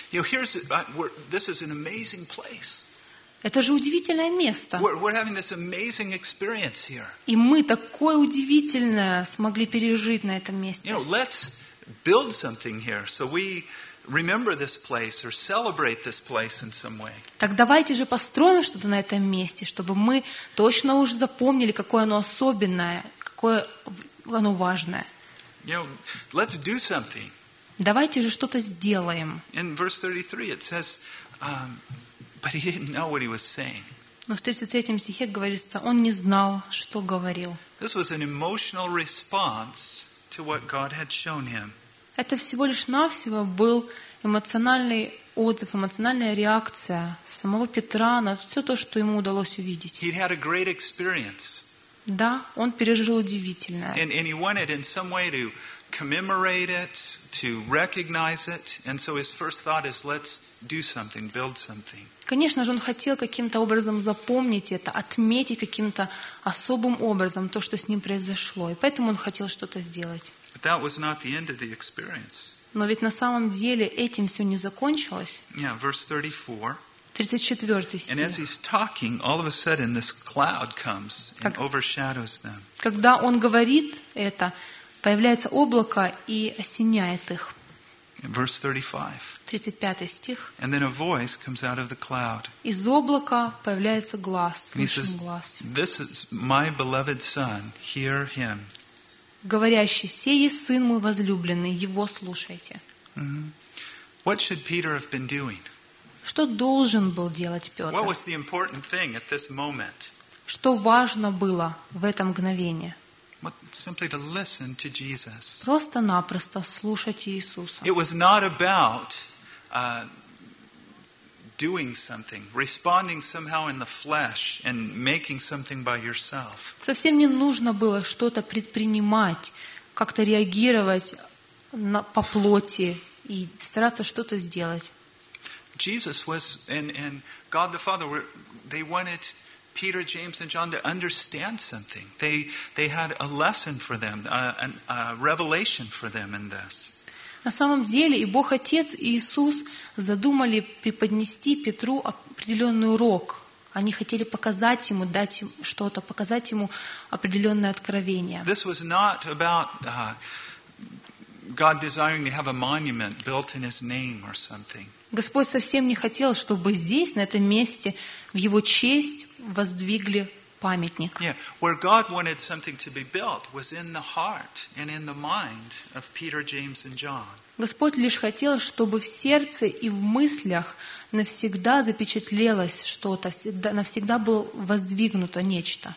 S2: You know, this is an amazing place.
S1: Это же удивительное место.
S2: We're having this amazing experience here.
S1: И мы такое удивительное смогли пережить на этом месте.
S2: You know, let's build something here so we remember this place or celebrate this place in some way.
S1: Так давайте же построим что-то на этом месте, чтобы мы точно уже запомнили, какое оно особенное, какое оно важное.
S2: You know, let's do something.
S1: Давайте же что-то сделаем.
S2: In verse 33 it says, but he didn't know what he was saying.
S1: Но в 33 стихе говорится, он не знал, что говорил.
S2: This was an emotional response to what God had shown him.
S1: Это всего лишь навсего был эмоциональный отзыв, эмоциональная реакция самого Петра на все то, что ему удалось увидеть.
S2: He'd had a great experience.
S1: Да, он пережил удивительное.
S2: And he wanted in some way to commemorate it, to recognize it. And so his first thought is, let's do something, build something.
S1: Конечно же, он хотел каким-то образом запомнить это, отметить каким-то особым образом то, что с ним произошло. И поэтому он хотел что-то сделать.
S2: But that was not the end of the experience.
S1: Но ведь на самом деле этим все не закончилось.
S2: Yeah, verse 34.
S1: 34
S2: And as
S1: стих.
S2: he's talking, all of a sudden this cloud comes and overshadows them.
S1: Когда он говорит это, появляется облако и осеняет их.
S2: Verse 35.
S1: 35 стих.
S2: And then a voice comes out of the cloud.
S1: Из облака появляется глаз,
S2: And he says,
S1: слышен глаз,
S2: this is my beloved son, hear him.
S1: говорящий: «Сей есть сын мой возлюбленный, его слушайте».
S2: What should Peter have been doing?
S1: Что должен был делать Петр?
S2: What was the important thing at this moment?
S1: Что важно было в это мгновение?
S2: Simply to listen to Jesus.
S1: Просто-напросто слушать Иисуса.
S2: It was not about doing something, responding somehow in the flesh and making something by yourself.
S1: Совсем не нужно было что-то предпринимать, как-то реагировать по плоти и стараться что-то сделать.
S2: Jesus was, and God the Father, they wanted Peter, James, and John to understand something. They had a lesson for them, a revelation for them in this.
S1: На самом деле и Бог Отец, и Иисус задумали преподнести Петру определенный урок. Они хотели показать ему, дать ему что-то, показать ему определенное откровение.
S2: This was not about God desiring to have a monument built in His name or something.
S1: Господь совсем не хотел, чтобы здесь, на этом месте, в Его честь воздвигли памятник.
S2: Yeah, where God wanted something to be built was in the heart and in the mind of Peter, James, and John.
S1: Господь лишь хотел, чтобы в сердце и в мыслях навсегда запечатлелось что-то, навсегда было воздвигнуто нечто.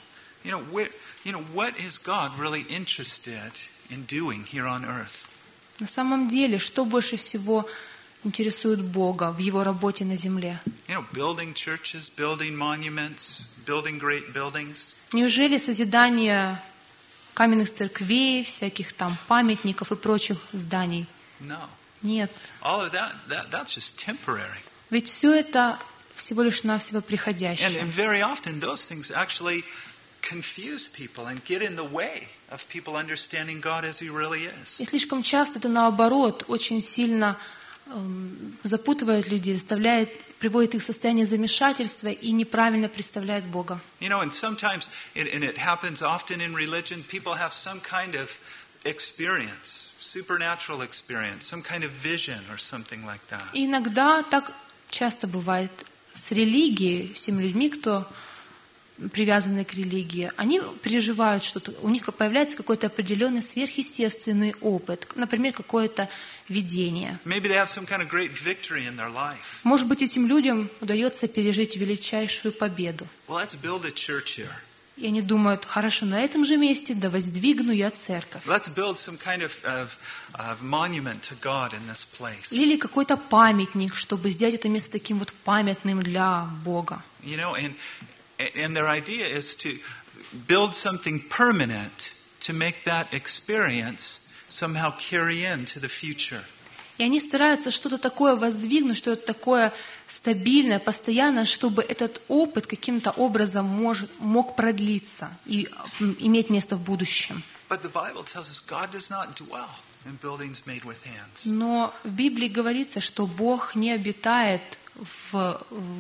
S2: What is God really interested in doing here on earth?
S1: На самом деле, что больше всего интересует Бога в Его работе на земле?
S2: Building churches, building monuments, building great buildings.
S1: Неужели созидание каменных церквей, всяких там памятников и прочих зданий?
S2: No.
S1: Нет.
S2: All of that's just temporary.
S1: Ведь все это всего лишь навсего приходящее.
S2: And very often those things actually confuse people and get in the way of people understanding God as He really is.
S1: И слишком часто это наоборот очень сильно запутывает людей, приводит их в состояние замешательства и неправильно представляет Бога.
S2: And sometimes, and it happens often in religion, people have some kind of experience, supernatural experience, some kind of vision or something like that.
S1: И иногда так часто бывает с религией, всеми людьми, кто привязаны к религии, они переживают что-то, у них появляется какой-то определенный сверхъестественный опыт, например, какое-то видение.
S2: Maybe they have some kind of great victory in their life.
S1: Может быть, этим людям удается пережить величайшую победу.
S2: Well, let's build a church here.
S1: И они думают: хорошо, на этом же месте да воздвигну я церковь.
S2: Let's build some kind of monument to God in this place.
S1: Или какой-то памятник, чтобы сделать это место таким вот памятным для Бога.
S2: And their idea is to build something permanent to make that experience somehow carry into the future.
S1: И они стараются что-то такое воздвигнуть, что-то такое стабильное, постоянное, чтобы этот опыт каким-то образом мог продлиться и иметь место в будущем.
S2: But the Bible tells us God does not dwell in buildings made with hands.
S1: Но в Библии говорится, что Бог не обитает в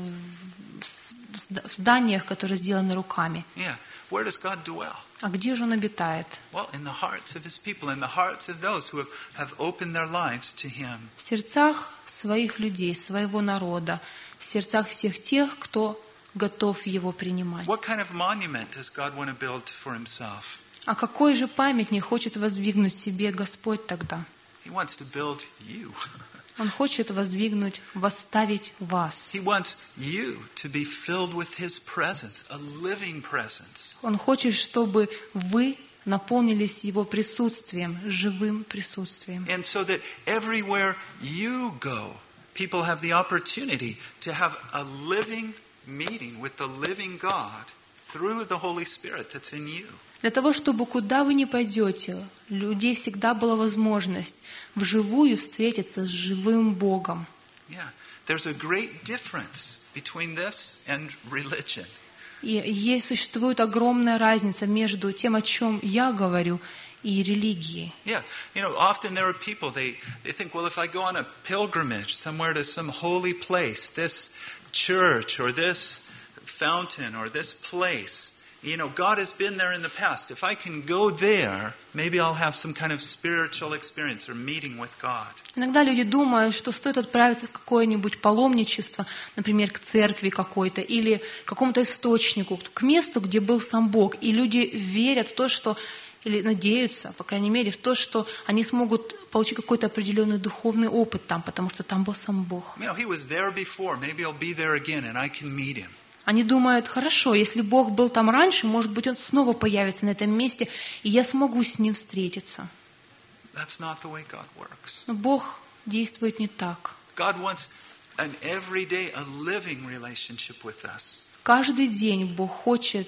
S1: зданиях, которые сделаны руками.
S2: Yeah. Where does God dwell?
S1: А где же Он обитает?
S2: Well, in the hearts of His people, in the hearts of those who have opened their lives to Him.
S1: В сердцах своих людей, своего народа, в сердцах всех тех, кто готов Его принимать.
S2: What kind of monument does God want to build for Himself?
S1: А какой же памятник хочет воздвигнуть себе Господь тогда?
S2: He wants to build you.
S1: Он хочет воздвигнуть, восставить вас.
S2: He wants you to be filled with His presence, a living presence.
S1: Он хочет, чтобы вы наполнились Его присутствием, живым присутствием.
S2: And so that everywhere you go, people have the opportunity to have a living meeting with the living God through the Holy Spirit that's in you.
S1: Для того, чтобы куда вы ни пойдете, у людей всегда была возможность вживую встретиться с живым Богом.
S2: Yeah, there's a great difference between this and religion.
S1: И существует огромная разница между тем, о чем я говорю, и религией.
S2: Yeah, often there are people, they think, well, if I go on a pilgrimage somewhere to some holy place, this church or this fountain or this place, God has been there in the past. If I can go there, maybe I'll have some kind of spiritual experience or meeting with God.
S1: Иногда люди думают, что стоит отправиться в какое-нибудь паломничество, например, к церкви какой-то или к какому-то источнику, к месту, где был сам Бог. И люди верят в то, что, или надеются, по крайней мере, в то, что они смогут получить какой-то определенный духовный опыт там, потому что там был сам Бог.
S2: He was there before. Maybe I'll be there again and I can meet Him.
S1: Они думают, хорошо, если Бог был там раньше, может быть, Он снова появится на этом месте, и я смогу с Ним встретиться.
S2: That's not the way God works.
S1: Но Бог действует не так.
S2: God wants an everyday, a living relationship with us.
S1: Каждый день Бог хочет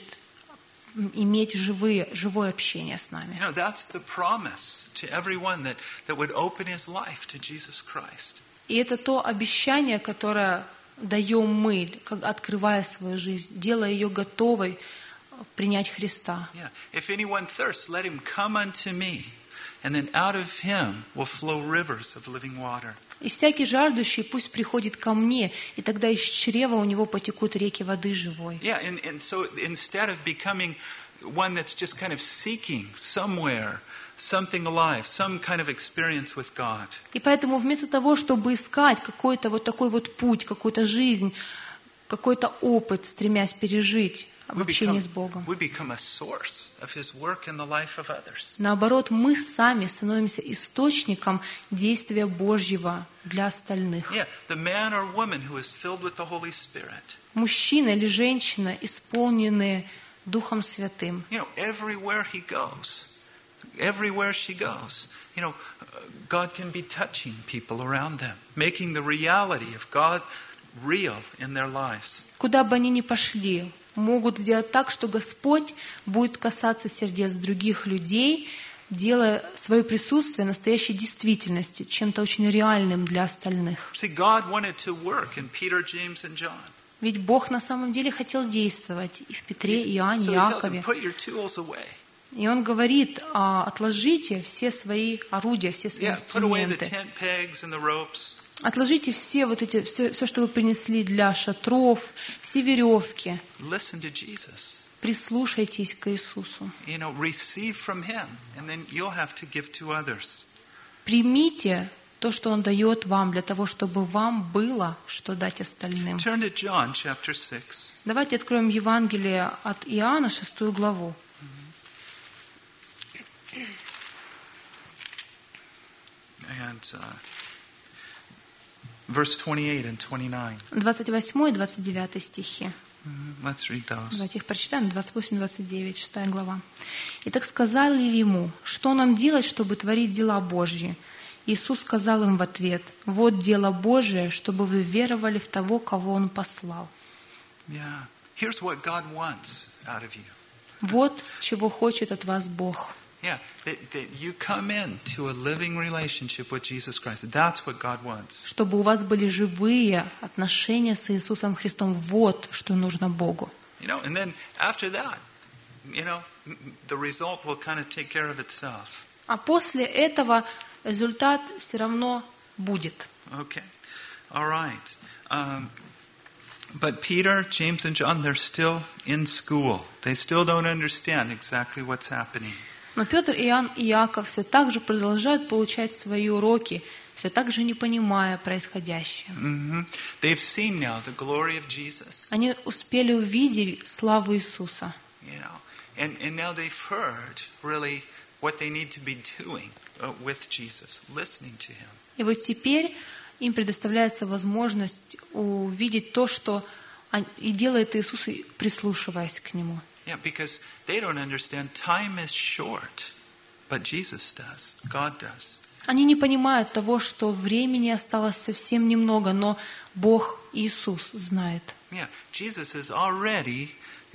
S1: иметь живое общение с нами.
S2: That's the promise to everyone that would open his life to Jesus Christ.
S1: И это то обещание, которое даем мы, открывая свою жизнь, делая ее готовой принять Христа.
S2: Yeah. If anyone thirsts, let him come unto me, and then out of him will flow rivers of living water.
S1: И всякий жаждущий пусть приходит ко мне, и тогда из чрева у него потекут реки воды живой.
S2: Yeah, and so instead of becoming one that's just kind of seeking somewhere something alive, some kind of experience with God.
S1: И поэтому вместо того, чтобы искать какой-то вот такой вот путь, какую-то жизнь, какой-то опыт, стремясь пережить общение с Богом,
S2: we become a source of His work in the life of others.
S1: наоборот, мы сами становимся источником действия Божьего для остальных.
S2: Yeah, the man or woman who is filled with the Holy Spirit.
S1: Мужчина или женщина, исполненные Духом Святым.
S2: Everywhere he goes, everywhere she goes, God can be touching people around them, making the reality of God real in their lives.
S1: Куда бы они ни пошли, могут сделать так, что Господь будет касаться сердец других людей, делая свое присутствие настоящей действительностью, чем-то очень реальным для остальных.
S2: See, God wanted to work in Peter, James, and John.
S1: Ведь Бог на самом деле хотел действовать и в Петре, Иоанне, Иакове.
S2: Put your tools away.
S1: И Он говорит, отложите все свои орудия, все свои инструменты. Отложите все вот эти, все, что вы принесли для шатров, все веревки. Прислушайтесь к Иисусу. Примите то, что Он дает вам, для того, чтобы вам было что дать остальным. Давайте откроем Евангелие от Иоанна, 6 главу.
S2: And verse 28 and 29.
S1: 28 и 29 стихи.
S2: Let's read those.
S1: Давайте их прочитаем. 28-29, 6 глава. «Итак сказали ему, что нам делать, чтобы творить дела Божьи? Иисус сказал им в ответ, вот дело Божие, чтобы вы веровали в того, кого Он послал».
S2: Yeah. Here's what God wants out of you.
S1: Вот чего хочет от вас Бог.
S2: Yeah, that you come into a living relationship with Jesus Christ. That's what God wants.
S1: Чтобы у вас были живые отношения с Иисусом Христом. Вот что нужно Богу.
S2: And then after that, the result will kind of take care of itself.
S1: А после этого результат все равно будет.
S2: Okay. All right. But Peter, James, and John, they're still in school. They still don't understand exactly what's happening.
S1: Но Петр, Иоанн и Иаков все так же продолжают получать свои уроки, все так же не понимая происходящее.
S2: They've seen now the glory of Jesus.
S1: Они успели увидеть славу Иисуса.
S2: You know, and now they've heard really what they need to be doing with Jesus, listening to Him.
S1: И вот теперь им предоставляется возможность увидеть то, что и делает Иисус, прислушиваясь к Нему.
S2: Yeah, because they don't understand time is short, but Jesus does. God does.
S1: Они не понимают того, что времени осталось совсем немного, но Бог Иисус знает.
S2: Yeah, Jesus is already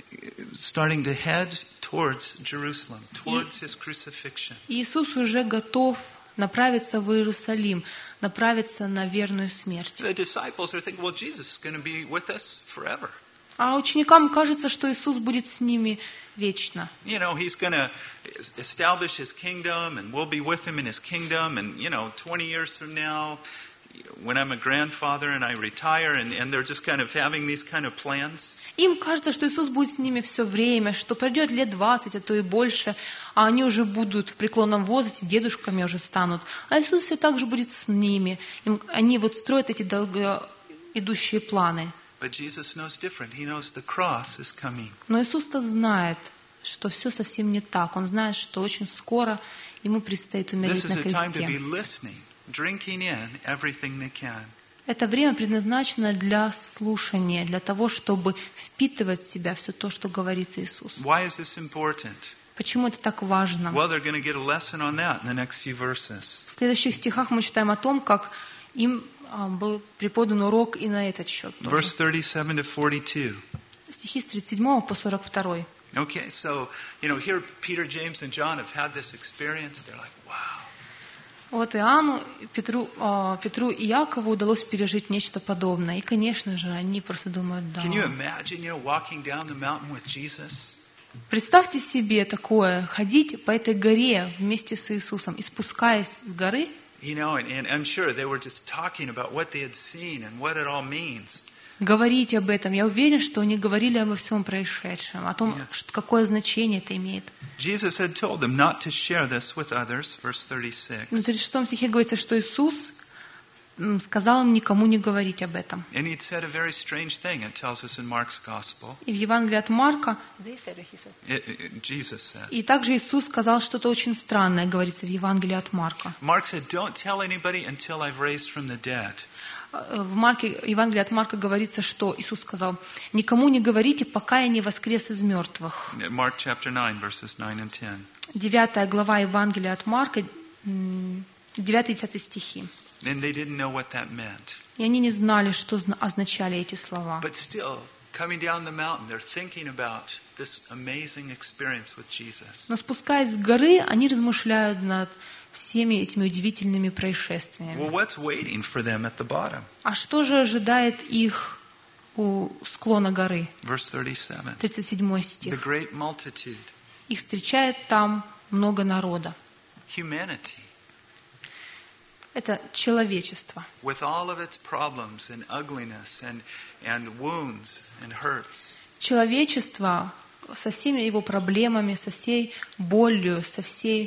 S2: starting to head towards Jerusalem, towards His crucifixion.
S1: Иисус уже готов направиться в Иерусалим, направиться на верную смерть.
S2: The disciples are thinking, well, Jesus is going to be with us forever.
S1: А ученикам кажется, что Иисус будет с ними вечно.
S2: You know, He's going to establish His kingdom, and we'll be with Him in His kingdom, and, 20 years from now, when I'm a grandfather and I retire, and they're just kind of having these kind of plans.
S1: Им кажется, что Иисус будет с ними все время, что пройдет лет 20, а то и больше, а они уже будут в преклонном возрасте, дедушками уже станут. А Иисус все так же будет с ними. Они вот строят эти долгоидущие планы.
S2: But Jesus knows different. He knows the cross is coming.
S1: Но Иисус-то знает, что все совсем не так. Он знает, что очень скоро Ему предстоит умереть на кресте.
S2: Drinking in everything they can.
S1: Это время предназначено для слушания, для того, чтобы впитывать в себя все то, что говорит Иисус.
S2: Why is this important?
S1: Почему это так важно?
S2: Well, they're going to get a lesson on that in the next few verses.
S1: В следующих стихах мы читаем о том, как им был преподан урок и на этот счет тоже.
S2: Verse 37 to 42.
S1: Стихи с 37 по 42.
S2: Okay, so, here Peter, James, and John have had this experience. They're like, wow.
S1: Вот Иоанну, Петру и Якову удалось пережить нечто подобное. И, конечно же, они просто думают, да.
S2: Can you imagine, walking down the mountain with Jesus?
S1: Представьте себе такое, ходить по этой горе вместе с Иисусом и спускаясь с горы.
S2: And I'm sure they were just talking about what they had seen and what it all means.
S1: Говорить об этом. Я уверен, что они говорили обо всем происшедшем, о том, какое значение это имеет.
S2: Jesus had told them not to share this with others, verse 36.
S1: В 36 стихе говорится, что Иисус сказал им никому не говорить об этом.
S2: And he'd said a very strange thing, it tells us in Mark's Gospel.
S1: И в Евангелии от Марка,
S2: Jesus said.
S1: И также Иисус сказал что-то очень странное, говорится в Евангелии от Марка.
S2: Mark said, don't tell anybody until I've raised from the dead.
S1: В Евангелии от Марка говорится, что Иисус сказал, никому не говорите, пока я не воскрес из мертвых.
S2: Mark chapter 9, verses 9 and 10.
S1: 9 глава Евангелия от Марка, 9-10 стихи.
S2: And they didn't know what that meant.
S1: И они не знали, что означали эти слова.
S2: But still, coming down the mountain, they're thinking about this amazing experience with Jesus.
S1: Но спускаясь с горы, они размышляют над всеми этими удивительными происшествиями.
S2: Well, what's waiting for them at the bottom?
S1: А что же ожидает их у склона горы?
S2: Verse 37.
S1: 37 стих.
S2: The great multitude.
S1: Их встречает там много народа.
S2: Humanity.
S1: Это человечество.
S2: With all of its problems and ugliness and wounds and hurts.
S1: Человечество со всеми его проблемами, со всей болью, со всем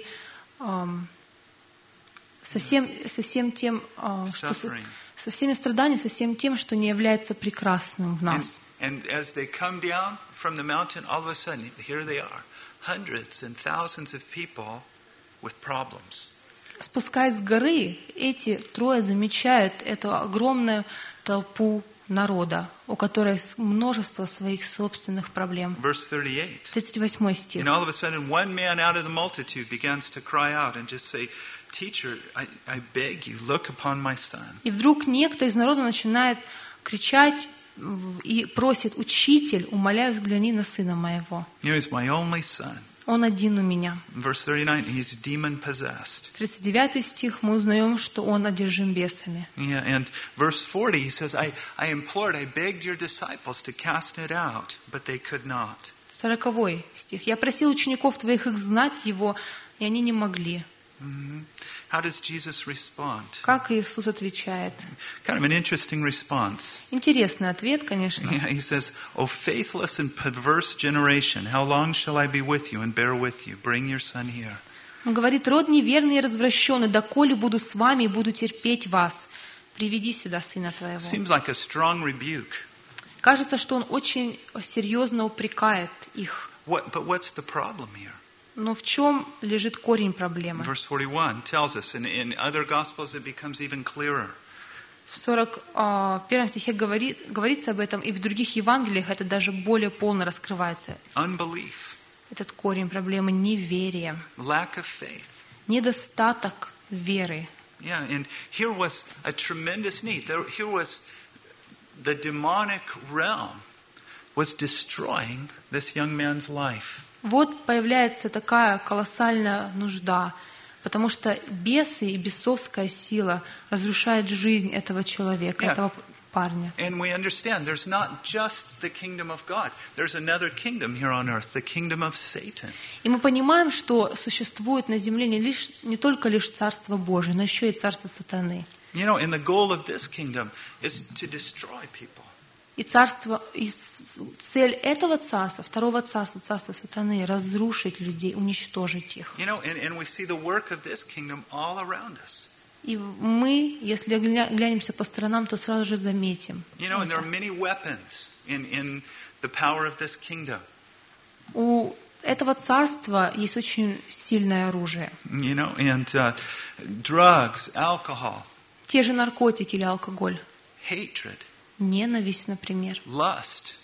S1: тем, со всеми страданиями, со всем тем, что не является прекрасным в нас.
S2: And as they come down from the mountain, all of a sudden, here they are, hundreds and thousands of people with problems.
S1: Спускаясь с горы, эти трое замечают эту огромную толпу народа, у которой множество своих собственных проблем.
S2: Verse 38.
S1: 38 стих.
S2: And all of a sudden, one man out of the multitude begins to cry out and just say, Teacher, I beg you, look upon my son.
S1: И вдруг некто из народа начинает кричать и просит: «Учитель, умоляю, взгляни на сына моего.
S2: He's my only son.
S1: Он один у меня».
S2: Verse 39, he's demon-possessed.
S1: 39 стих мы узнаем, что он одержим бесами.
S2: Yeah, and verse 40, he says, I implored, I begged your disciples to cast it out, but they could not.
S1: 40 стих. «Я просил учеников твоих изгнать его, и они не могли».
S2: How does Jesus respond?
S1: Как Иисус отвечает?
S2: Kind of an interesting response.
S1: Интересный ответ, конечно.
S2: Yeah, he says, "O faithless and perverse generation, how long shall I be with you and bear with you? Bring your son here."
S1: Он говорит: род неверный и развращенный, доколе буду с вами и буду терпеть вас. Приведи сюда сына твоего.
S2: Seems like a strong rebuke.
S1: Кажется, что он очень серьезно упрекает их.
S2: But what's the problem here?
S1: Но в чем лежит корень проблемы?
S2: Verse 41 tells us, and in other Gospels it becomes even clearer.
S1: В 41 стихе говорится об этом, и в других Евангелиях это даже более полно раскрывается.
S2: Unbelief,
S1: Этот корень проблемы — неверие,
S2: lack of faith.
S1: недостаток веры.
S2: Yeah, and here was a tremendous need. Here was the demonic realm was destroying this young man's life.
S1: Вот появляется такая колоссальная нужда, потому что бесы и бесовская сила разрушают жизнь этого человека,
S2: Yeah.
S1: этого парня.
S2: And we understand there's not just the kingdom of God. There's another kingdom here on earth, the kingdom of Satan.
S1: И мы понимаем, что существует на земле не только лишь Царство Божие, но еще и Царство Сатаны.
S2: You know, and the goal of this kingdom is to destroy people.
S1: И цель этого царства, второго царства, царства Сатаны — разрушить людей, уничтожить их.
S2: You know, and we see the work of this kingdom all around us.
S1: И мы, если глянемся по сторонам, то сразу же заметим.
S2: You know, and there are many weapons in the power of this kingdom.
S1: У этого царства есть очень сильное оружие.
S2: You know, and drugs, alcohol,
S1: Те же наркотики или алкоголь,
S2: hatred,
S1: ненависть, например,
S2: lust,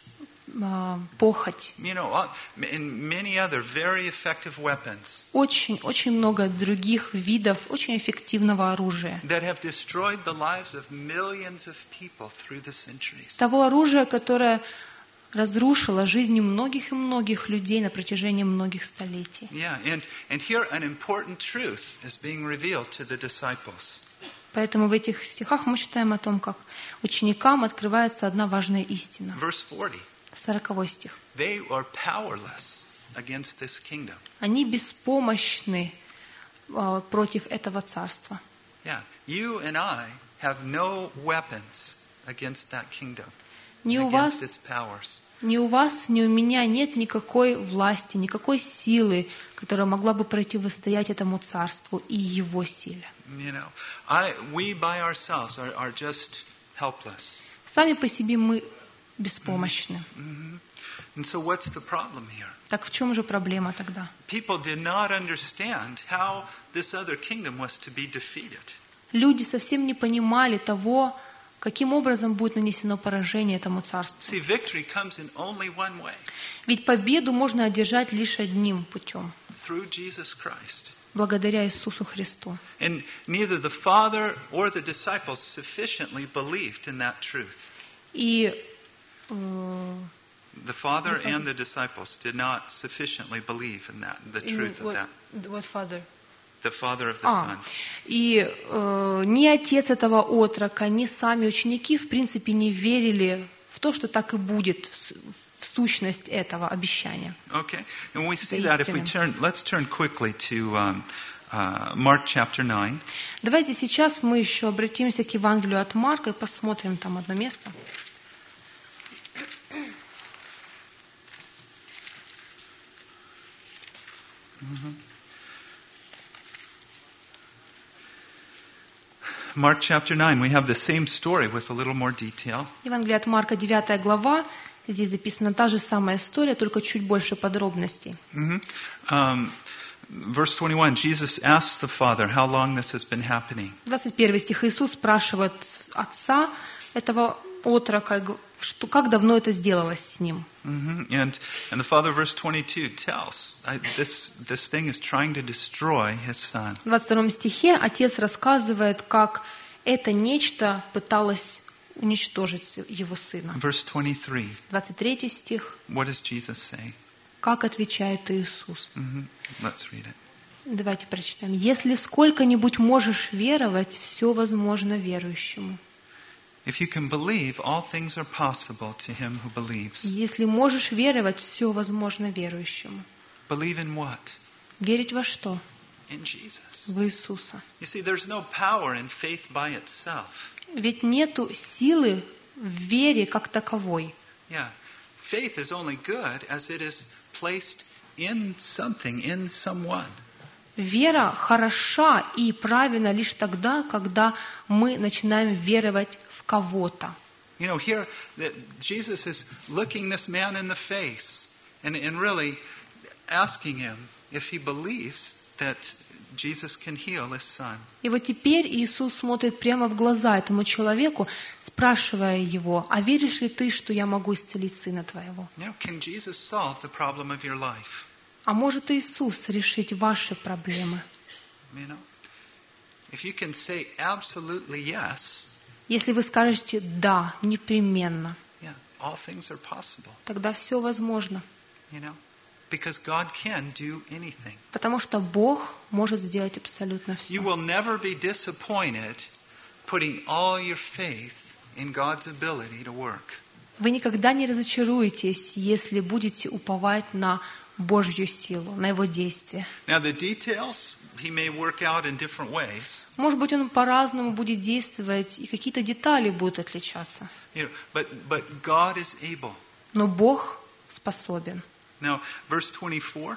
S1: похоть.
S2: you know, and many other very effective weapons
S1: Очень много других видов очень эффективного оружия.
S2: that have destroyed the lives of millions of people through the centuries.
S1: Того оружия, которое разрушило жизни многих и многих людей на протяжении многих столетий.
S2: Yeah, and here an important truth is being revealed to the disciples.
S1: Поэтому в этих стихах мы читаем о том, как ученикам открывается одна важная истина.
S2: Verse 40,
S1: 40 стих.
S2: they are powerless against this kingdom.
S1: Они беспомощны против этого царства.
S2: Yeah, you and I have no weapons against that kingdom,
S1: Ни у
S2: against
S1: вас,
S2: its powers.
S1: ни у вас, ни у меня нет никакой власти, никакой силы, которая могла бы противостоять этому царству и его силе.
S2: You know, we by ourselves are just helpless.
S1: Сами по себе мы беспомощны.
S2: And so what's the problem here?
S1: Так в чем же проблема тогда?
S2: People did not understand how this other kingdom was to be defeated.
S1: Люди совсем не понимали того, каким образом будет нанесено поражение этому царству.
S2: See, victory comes in only one way,
S1: Ведь победу можно одержать лишь одним путем,
S2: through Jesus Christ.
S1: благодаря Иисусу Христу.
S2: And neither the Father or the disciples sufficiently believed in that truth.
S1: И
S2: The Father and the disciples did not sufficiently believe in that, the truth of that. The Father of the Son.
S1: И ни отец этого отрока, ни сами ученики, в принципе, не верили в то, что так и будет, в сущность этого обещания.
S2: Okay, and we see that if we let's turn quickly to Mark chapter 9.
S1: Давайте сейчас мы еще обратимся к Евангелию от Марка и посмотрим там одно место.
S2: Mark chapter 9, we have the same story with a little more detail.
S1: Евангелие от Марка, 9 глава. Здесь записана та же самая история, только чуть больше подробностей.
S2: Verse 21, Jesus asks the Father how long this has been happening.
S1: 21 стих. Иисус спрашивает отца этого отрока, что, как давно это сделалось с ним.
S2: And the Father, verse 22, tells this thing is trying to destroy his son.
S1: В 22 стихе отец рассказывает, как это нечто пыталось уничтожить его сына.
S2: Verse 23,
S1: 23 стих.
S2: what does Jesus say?
S1: Как отвечает Иисус?
S2: Let's read it.
S1: Давайте прочитаем. «Если сколько-нибудь можешь веровать, все возможно верующему».
S2: If you can believe, all things are possible to him who believes.
S1: Если можешь веровать, все возможно верующему.
S2: Believe in what?
S1: Верить во что?
S2: in Jesus.
S1: в Иисуса.
S2: You see, there's no power in faith by itself.
S1: Ведь нету силы в вере как таковой.
S2: Yeah. Faith is only good as it is placed in something, in someone.
S1: Вера хороша и правильна лишь тогда, когда мы начинаем веровать в кого-то.
S2: You know, here Jesus is looking this man in the face and really asking him if he believes that Jesus can heal his son.
S1: И вот теперь Иисус смотрит прямо в глаза этому человеку, спрашивая его: «А веришь ли ты, что я могу исцелить сына твоего?»
S2: You know, can Jesus solve the problem of your life?
S1: А может Иисус решить ваши проблемы?
S2: You know, if you can say absolutely yes,
S1: Если вы скажете «да», непременно,
S2: yeah, all things are possible.
S1: тогда все возможно.
S2: You know, because God can do anything.
S1: Потому что Бог может сделать абсолютно
S2: You
S1: все.
S2: will never be disappointed putting all your faith in God's ability to work.
S1: Вы никогда не разочаруетесь, если будете уповать на Божью силу, на Его действие.
S2: Now the details He may work out in different ways.
S1: Может быть, Он по-разному будет действовать, и какие-то детали будут отличаться.
S2: You know, but God is able.
S1: Но Бог способен.
S2: Now, verse 24,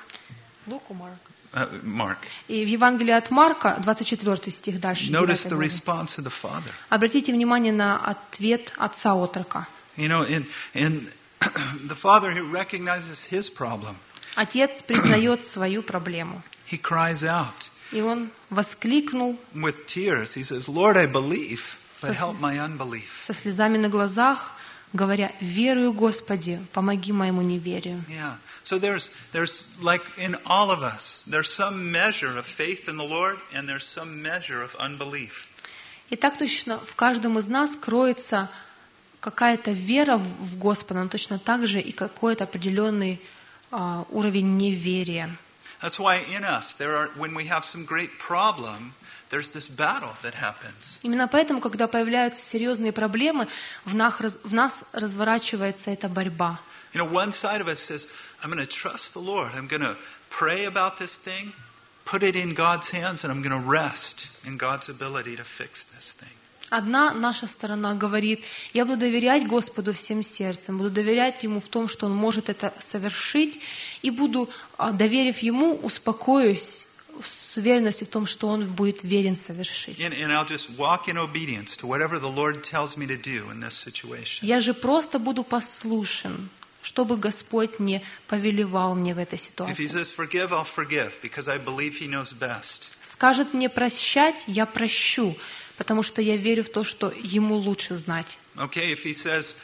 S2: Mark.
S1: И в Евангелии от Марка, 24 стих дальше.
S2: Notice
S1: 9
S2: the
S1: главы.
S2: response of the father.
S1: Обратите внимание на ответ отца отрока.
S2: You know, in the father who recognizes his problem,
S1: Отец признает свою проблему.
S2: he cries out
S1: И он воскликнул
S2: with tears. He says, "Lord, I believe, but help my unbelief."
S1: со слезами на глазах, говоря: «Верую, Господи, помоги моему неверию».
S2: Yeah. So there's like in all of us, there's some measure of faith in the Lord and there's some measure of unbelief.
S1: И так точно в каждом из нас кроется какая-то вера в Господа, но точно так же и какой-то определенный уровень неверия.
S2: That's why in us, when we have some great problem, there's this battle that happens.
S1: Именно поэтому, когда появляются серьезные проблемы, в нас разворачивается эта борьба.
S2: You know, one side of us says, I'm going to trust the Lord. I'm going to pray about this thing, put it in God's hands, and I'm going to rest in God's ability to fix this thing.
S1: Одна наша сторона говорит: я буду доверять Господу всем сердцем, буду доверять Ему в том, что Он может это совершить, и буду, доверив Ему, успокоюсь с уверенностью в том, что Он будет верен совершить.
S2: And I'll just walk in obedience to whatever the Lord tells me to do in this situation.
S1: Я же просто буду послушен, чтобы Господь не повелевал мне в этой
S2: If He
S1: ситуации.
S2: says forgive, I'll forgive because I believe He knows best.
S1: Скажет мне прощать, я прощу, потому что я верю в то, что Ему лучше знать.
S2: Okay, if He says,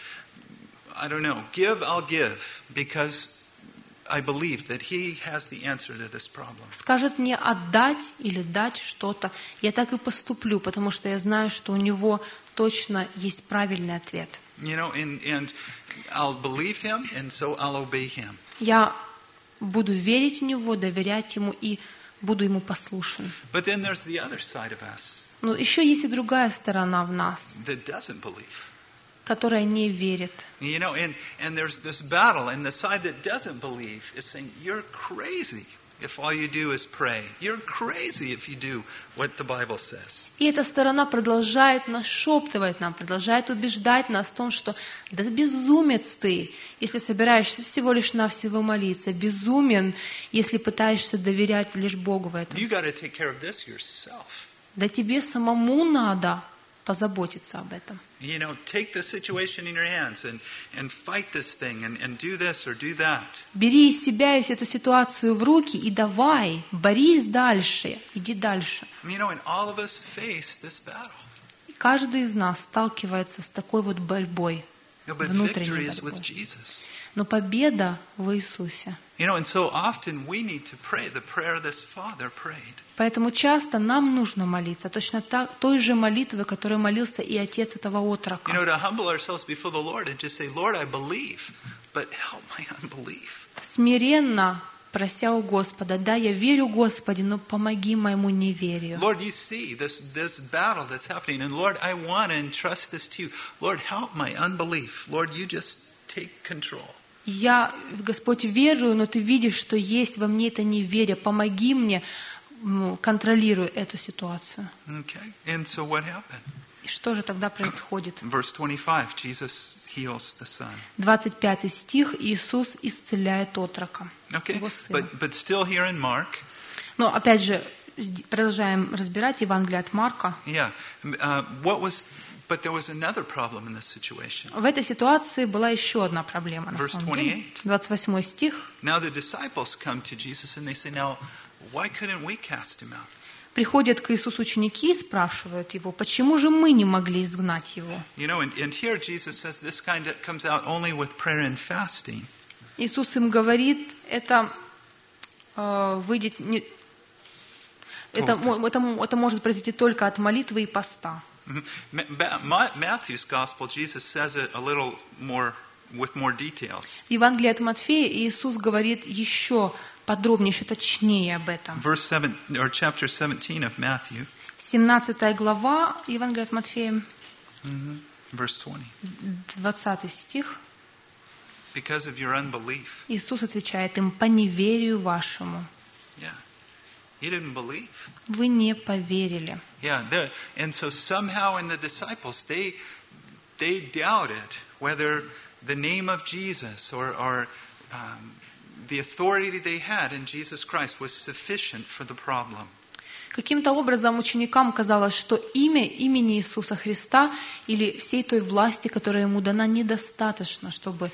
S2: I don't know, give, I'll give because I believe that He has the answer to this problem.
S1: Скажет мне отдать или дать что-то, я так и поступлю, потому что я знаю, что у Него точно есть правильный ответ.
S2: You know, and I'll believe Him, and so I'll obey Him.
S1: Я буду верить в Него, доверять Ему и буду Ему послушен.
S2: But then there's the other side of us
S1: Но еще есть и другая сторона в нас,
S2: that doesn't believe.
S1: которая не верит.
S2: You know, and there's this battle, and the side that doesn't believe is saying, you're crazy if all you do is pray. You're crazy if you do what the Bible says.
S1: И эта сторона продолжает нашептывать нам, продолжает убеждать нас в том, что да безумец ты, если собираешься всего лишь навсего молиться, безумен, если пытаешься доверять лишь Богу в этом.
S2: You got to take care of this yourself.
S1: Да тебе самому надо позаботиться об этом.
S2: You know, take the situation in your hands and fight this thing and do this or do that.
S1: Бери из себя эту ситуацию в руки и давай, борись дальше, иди дальше.
S2: You know, and all of us face this battle.
S1: И каждый из нас сталкивается с такой вот борьбой,
S2: You know, but
S1: внутренней
S2: victory is with
S1: борьбой.
S2: Jesus.
S1: Но победа в Иисусе.
S2: You know, and so often we need to pray the prayer this father prayed.
S1: Поэтому часто нам нужно молиться точно так, той же молитвой, которой молился и отец этого отрока.
S2: You know, to humble ourselves before the Lord and just say, Lord, I believe, but help my unbelief.
S1: Смиренно прося у Господа: да, я верю, Господи, но помоги моему неверию.
S2: Lord, you see this battle that's happening, and Lord, I want to entrust this to you. Lord, help my unbelief. Lord, you just take control.
S1: Я, Господь, верую, но Ты видишь, что есть во мне это неверие. Помоги мне контролирую эту ситуацию.
S2: Okay? And so what happened?
S1: И что же тогда происходит?
S2: Verse 25, Jesus heals the son.
S1: 25 стих. Иисус исцеляет отрока,
S2: Okay?
S1: его сына.
S2: But still here in Mark,
S1: Но опять же, продолжаем разбирать Евангелие от Марка.
S2: yeah, but there was another problem in this situation.
S1: В этой ситуации была еще одна проблема, на
S2: Verse
S1: самом деле.
S2: 28.
S1: 28 стих.
S2: Now the disciples come to Jesus and they say, now, why couldn't we cast him out?
S1: Приходят к Иисусу ученики и спрашивают его, почему же мы не могли изгнать его?
S2: You know, and here Jesus says this kind of comes out only with prayer and fasting.
S1: Иисус им говорит, это выйдет не... Это может произойти только от молитвы и поста.
S2: Matthew's gospel, Jesus says it a little more with more details.
S1: В Евангелии от Матфея Иисус говорит еще подробнее, еще точнее об этом.
S2: Verse 7 or chapter 17 of Matthew,
S1: 17 глава Евангелия от Матфея,
S2: verse 20.
S1: 20 стих.
S2: Because of your unbelief.
S1: Иисус отвечает им: по неверию вашему.
S2: Yeah. You didn't believe.
S1: Вы не поверили.
S2: Yeah, and so somehow in the disciples they doubted whether the name of Jesus or the authority they had in Jesus Christ was sufficient for the problem.
S1: Каким-то образом ученикам казалось, что имени Иисуса Христа или всей той власти, которая ему дана, недостаточно, чтобы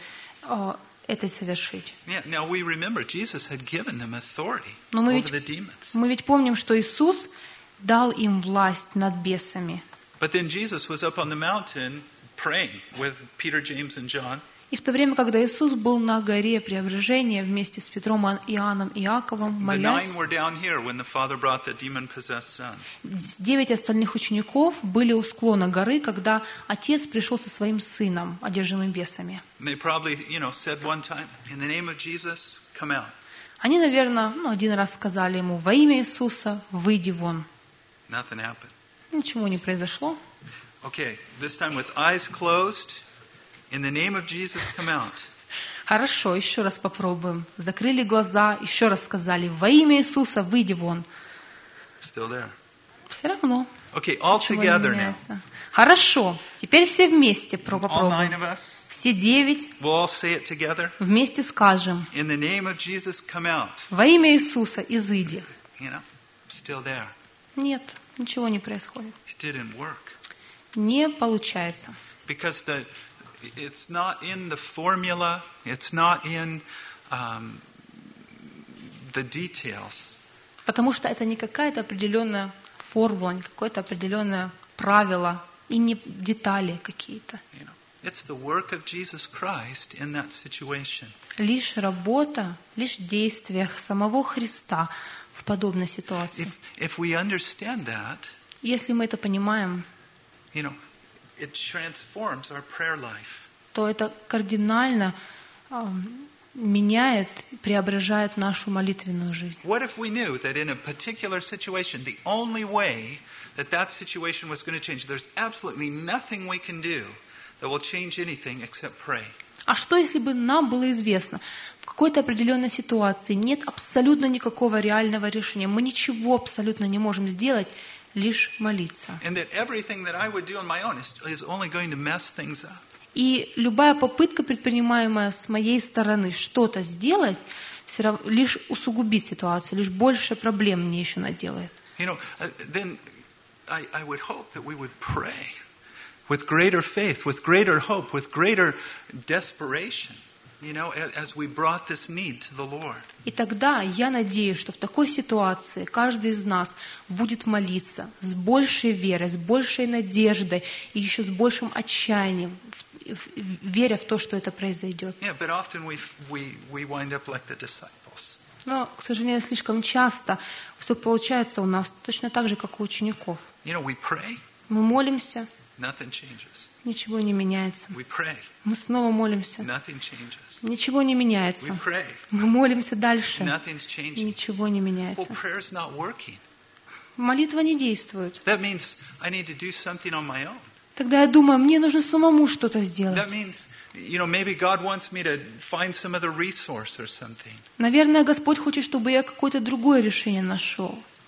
S1: это совершить.
S2: Now we remember Jesus had given them authority
S1: Но
S2: over the demons.
S1: мы ведь помним, что Иисус дал им власть над бесами.
S2: But then Jesus was up on the mountain praying with Peter, James, and John.
S1: И в то время, когда Иисус был на горе Преображения вместе с Петром, Иоанном и Иаковом,
S2: The
S1: молясь,
S2: 9 were down here when the Father brought the demon-possessed son.
S1: 9 остальных учеников были у склона горы, когда Отец пришел со своим сыном, одержимым бесами.
S2: And they probably, said one time, in the name of Jesus, come out.
S1: Они, наверное, один раз сказали ему: во имя Иисуса выйди вон.
S2: Nothing happened.
S1: Ничего не произошло.
S2: Okay, this time with eyes closed, in the name of Jesus, come out.
S1: Хорошо, еще раз попробуем. Закрыли глаза, еще раз сказали: во имя Иисуса выйди вон.
S2: Still there.
S1: Все равно.
S2: Okay, all
S1: Ничего не
S2: together now.
S1: меняется. Хорошо, теперь все вместе
S2: All 9
S1: попробуем.
S2: of us,
S1: Все 9
S2: we'll all say it together.
S1: вместе скажем:
S2: In the name of Jesus, come out.
S1: во имя Иисуса изыди.
S2: Still there.
S1: Нет, ничего не происходит.
S2: It didn't work.
S1: Не получается.
S2: Because it's not in the formula, it's not in the details.
S1: Потому что это не какая-то определенная формула, не какое-то определенное правило и не детали какие-то.
S2: It's the work of Jesus Christ in that situation.
S1: Лишь работа, лишь действие самого Христа в подобной ситуации.
S2: If we understand that,
S1: Если мы это понимаем,
S2: it transforms our prayer life.
S1: то это кардинально меняет, преображает нашу молитвенную жизнь.
S2: What if we knew that in a particular situation, the only way that situation was going to change, there's absolutely nothing we can do that will change anything except pray?
S1: А что, если бы нам было известно, в какой-то определенной ситуации нет абсолютно никакого реального решения, мы ничего абсолютно не можем сделать, лишь молиться.
S2: And that everything that I would do on my own is only going to mess things up.
S1: И любая попытка, предпринимаемая с моей стороны что-то сделать, все равно лишь усугубит ситуацию, лишь больше проблем мне еще наделает.
S2: Then I would hope that we would pray with greater faith, with greater hope, with greater desperation, as we brought this need to the Lord.
S1: И тогда я надеюсь, что в такой ситуации каждый из нас будет молиться с большей верой, с большей надеждой и еще с большим отчаянием, веря в то, что это произойдет.
S2: Yeah, but often we wind up like the disciples.
S1: Но, к сожалению, слишком часто все получается у нас точно так же, как у учеников.
S2: We pray,
S1: Мы молимся,
S2: nothing changes.
S1: ничего не меняется.
S2: We pray,
S1: Мы снова молимся,
S2: nothing changes.
S1: ничего не
S2: We
S1: меняется.
S2: pray,
S1: Мы молимся дальше,
S2: nothing's changing.
S1: ничего не
S2: Well,
S1: меняется.
S2: prayer's not working.
S1: Молитва не действует.
S2: That means I need to do something on my own.
S1: Тогда я думаю, мне нужно самому что-то
S2: That
S1: сделать.
S2: means, maybe God wants me to find some other resource or something.
S1: Наверное, Господь хочет, чтобы я какое-то другое решение нашел.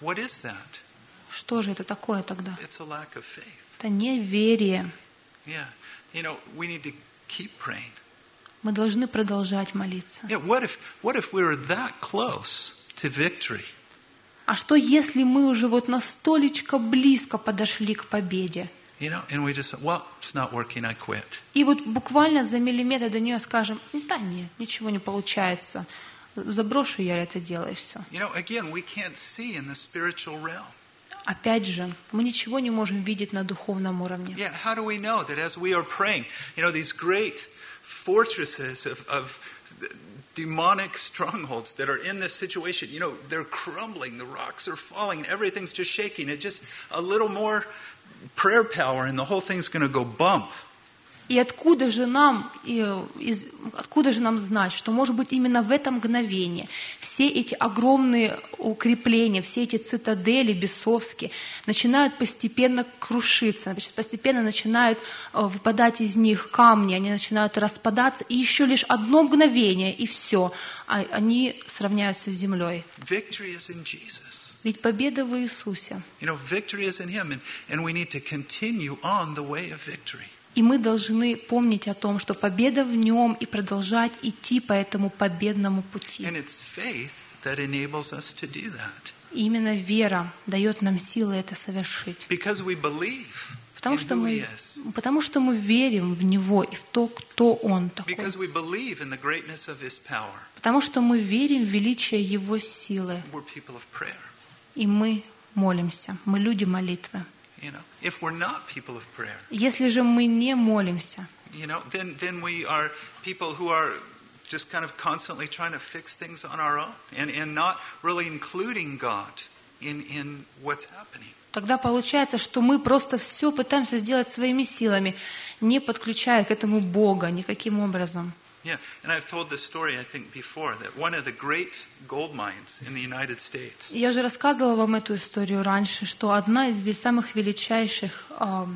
S2: What is that?
S1: Что же это такое тогда?
S2: It's a lack of faith.
S1: Это неверие.
S2: Yeah. We need to keep praying.
S1: Мы должны продолжать молиться.
S2: Yeah, what if we were that close to victory?
S1: А что, если мы уже вот настолечко близко подошли к победе?
S2: And we just, well, it's not working, I quit.
S1: И вот буквально за миллиметр до нее скажем, да нет, ничего не получается. Заброшу я это дело и все.
S2: Again, we can't see in the spiritual realm.
S1: Опять же, мы ничего не можем видеть на духовном уровне.
S2: Yeah, how do we know that as we are praying, these great fortresses of demonic strongholds that are in this situation, they're crumbling, the rocks are falling, everything's just shaking. It's just a little more prayer power and the whole thing's going to go bump.
S1: И откуда же нам знать, что, может быть, именно в это мгновение все эти огромные укрепления, все эти цитадели бесовские начинают постепенно крушиться, постепенно начинают выпадать из них камни, они начинают распадаться, и еще лишь одно мгновение, и все, они сравняются с землей. Ведь победа в Иисусе. И мы должны помнить о том, что победа в Нем, и продолжать идти по этому победному пути. И именно вера дает нам силы это совершить. Потому что мы верим в Него и в то, кто Он такой. Потому что мы верим в величие Его силы. И мы молимся, мы люди молитвы. Если же мы не молимся,
S2: then we are people who are just kind of constantly trying to fix things on our own and not really including God in what's happening.
S1: Тогда получается, что мы просто все пытаемся сделать своими силами, не подключая к этому Бога никаким образом.
S2: Yeah, and I've told this story, I think, before, that one of the great gold mines in the United States.
S1: Я уже рассказывала вам эту историю раньше, что одна из самых величайших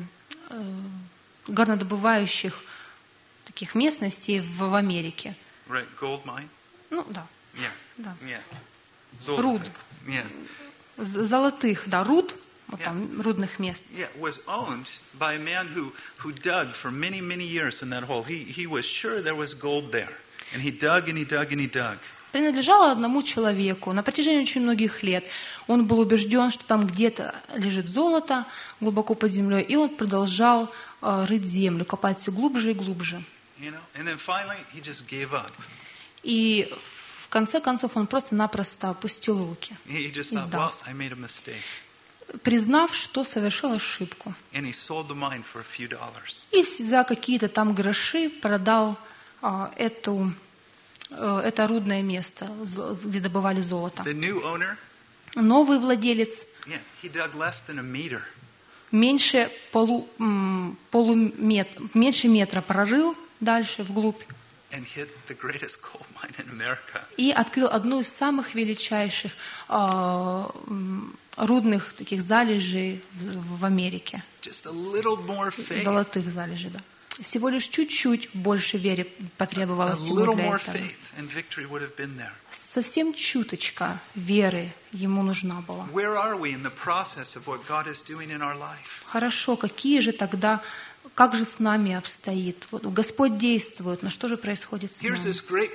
S1: горнодобывающих таких местностей в Америке.
S2: Right, gold mine?
S1: Ну да.
S2: Yeah.
S1: Да.
S2: Yeah.
S1: Руд.
S2: Yeah.
S1: Золотых, да, руд. Вот там рудных мест.
S2: Yeah, was owned by a man who dug for many years in that hole. He was sure there was gold there, and he dug and he dug and he dug.
S1: Принадлежала одному человеку на протяжении очень многих лет. Он был убежден, что там где-то лежит золото глубоко под землей, и он продолжал рыть землю, копать все глубже и глубже.
S2: And then finally he just gave up.
S1: И в конце концов он просто-напросто опустил руки.
S2: He just thought, well, I made a mistake.
S1: Признав, что совершил ошибку.
S2: And he sold the mine for a few dollars.
S1: И за какие-то там гроши продал это рудное место, где добывали золото.
S2: The new owner,
S1: новый владелец
S2: he dug less than a meter.
S1: меньше метра прорыл дальше вглубь.
S2: And hit the greatest gold mine in America.
S1: И открыл одну из самых величайших рудных таких залежей в Америке.
S2: Just a little more faith.
S1: Золотых залежей, да. Всего лишь чуть-чуть больше веры потребовалось ему для этого. Совсем чуточка веры ему нужна была. Хорошо, какие же тогда, как же с нами обстоит? Вот Господь действует, но что же происходит с нами?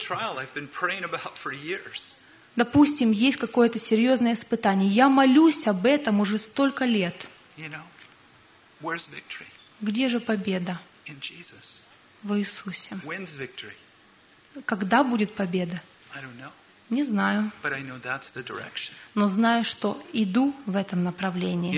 S1: Допустим, есть какое-то серьезное испытание. Я молюсь об этом уже столько лет. Где же победа? В Иисусе. Когда будет победа? Не знаю. Но знаю, что иду в этом направлении.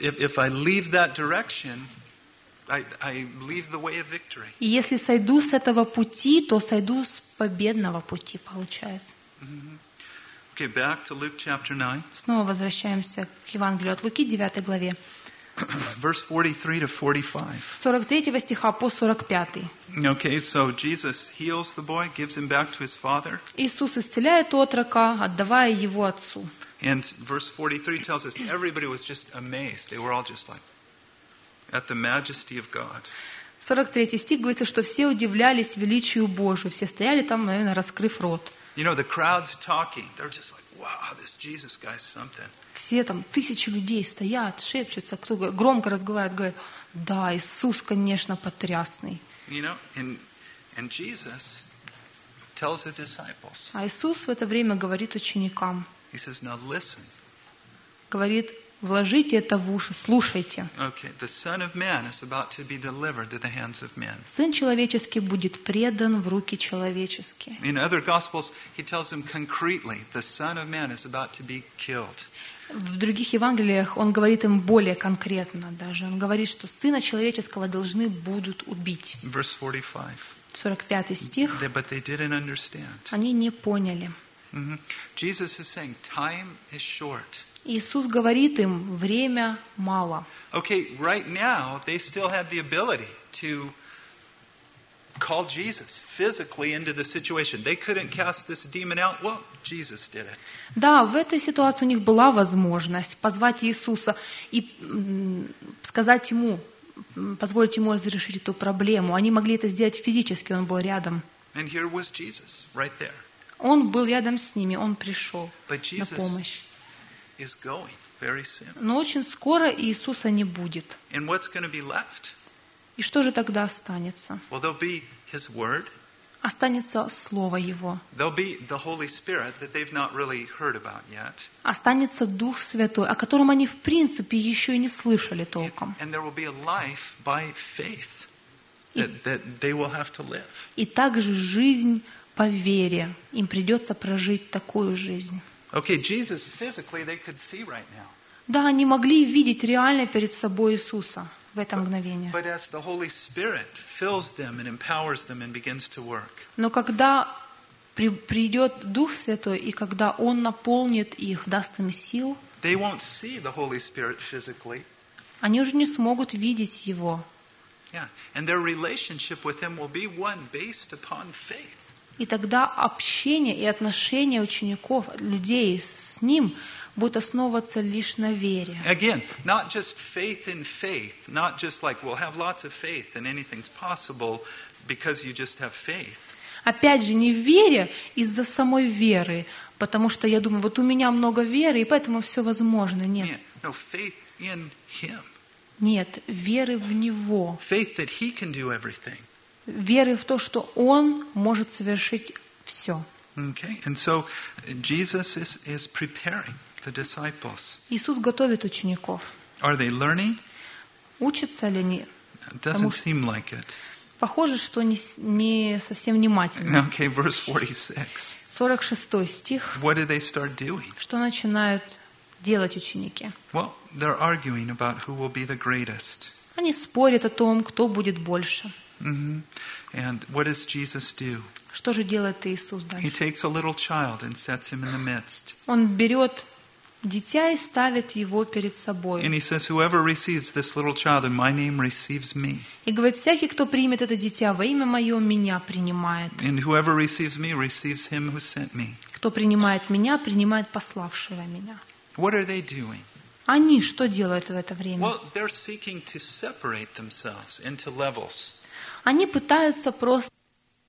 S1: И если сойду с этого пути, то сойду с победного пути, получается.
S2: Okay, back to Luke chapter 9.
S1: Снова возвращаемся к Евангелию от Луки, 9 главе.
S2: Verse 43 to 45.
S1: 43 стиха по 45.
S2: Okay, so Jesus heals the boy, gives him back to his father.
S1: Иисус исцеляет отрока, отдавая его отцу.
S2: And verse 43 tells us everybody was just amazed. They were all just like at the majesty of God.
S1: 43 стих говорится, что все удивлялись величию Божию. Все стояли там, наверное, раскрыв рот.
S2: The crowd's talking. They're just like, wow, this Jesus guy's something.
S1: Все там тысячи людей стоят, шепчутся, кто громко разговаривает, говорит, да, Иисус, конечно, потрясный.
S2: You know, and Jesus tells the disciples,
S1: А Иисус в это время говорит ученикам,
S2: he says, now listen.
S1: говорит, вложите это в уши, слушайте.
S2: Okay, the Son of Man is about to be delivered to the hands of men.
S1: Сын человеческий будет предан в руки человеческие.
S2: In other Gospels, he tells them concretely, the Son of Man is about to be killed.
S1: В других Евангелиях он говорит им более конкретно даже. Он говорит, что Сына Человеческого должны будут убить.
S2: Verse 45.
S1: 45 стих.
S2: But they didn't understand.
S1: Они не поняли.
S2: Jesus is saying, time is short.
S1: Иисус говорит им, время мало.
S2: Okay, right now, they still have the ability to call Jesus physically into the situation. They couldn't cast this demon out. Well, Jesus did it.
S1: Да, в этой ситуации у них была возможность позвать Иисуса и сказать ему, позволить ему разрешить эту проблему. Они могли это сделать физически, он был рядом.
S2: And here was Jesus, right there.
S1: Он был рядом с ними, он пришел
S2: But
S1: на
S2: Jesus
S1: помощь.
S2: is going very soon.
S1: Но очень скоро Иисуса не будет.
S2: And what's going to be left?
S1: И что же тогда останется?
S2: Well, there'll be His Word.
S1: Останется Слово Его.
S2: There'll be the Holy Spirit that they've not really heard about yet.
S1: Останется Дух Святой, о котором они в принципе еще и не слышали толком.
S2: And there will be a life by faith that they will have to live.
S1: И также жизнь по вере. Им придется прожить такую жизнь.
S2: Okay, Jesus physically they could see right now.
S1: Да, они могли видеть реально перед собой Иисуса в это мгновение.
S2: But as the Holy Spirit fills them and empowers them and begins to work,
S1: Но когда придет Дух Святой, и когда Он наполнит их, даст им сил,
S2: they won't see the Holy Spirit physically.
S1: они уже не смогут видеть Его.
S2: Yeah, and their relationship with Him will be one based upon faith.
S1: И тогда общение и отношения учеников, людей с Ним будет основываться лишь на вере.
S2: Again, not just faith in faith, not just like we'll have lots of faith and anything's possible because you just have faith.
S1: Опять же, не в вере из-за самой веры, потому что я думаю, вот у меня много веры, и поэтому все возможно. Нет.
S2: No, faith in Him.
S1: Нет, веры в Него.
S2: Faith that He can do everything.
S1: Веры в то, что Он может совершить все.
S2: Okay, and so Jesus is preparing the disciples.
S1: Иисус готовит учеников.
S2: Are they learning?
S1: Учатся ли они?
S2: It doesn't seem like it.
S1: Похоже, что не совсем внимательно.
S2: Okay, verse 46.
S1: 46 стих.
S2: What do they start doing?
S1: Что начинают делать ученики?
S2: Well, they're arguing about who will be the greatest.
S1: Они спорят о том, кто будет больше.
S2: And what does Jesus do?
S1: Что же делает Иисус
S2: He
S1: дальше?
S2: takes a little child and sets him in the midst.
S1: Он берет дитя и ставит его перед собой.
S2: And he says, whoever receives this little child in my name receives me.
S1: И говорит, всякий, кто примет это дитя во имя Мое, меня принимает.
S2: And whoever receives me receives him who sent me.
S1: Кто принимает меня, принимает пославшего меня.
S2: What are they doing?
S1: Они что делают в это время?
S2: Well, they're seeking to separate themselves into levels.
S1: Они пытаются просто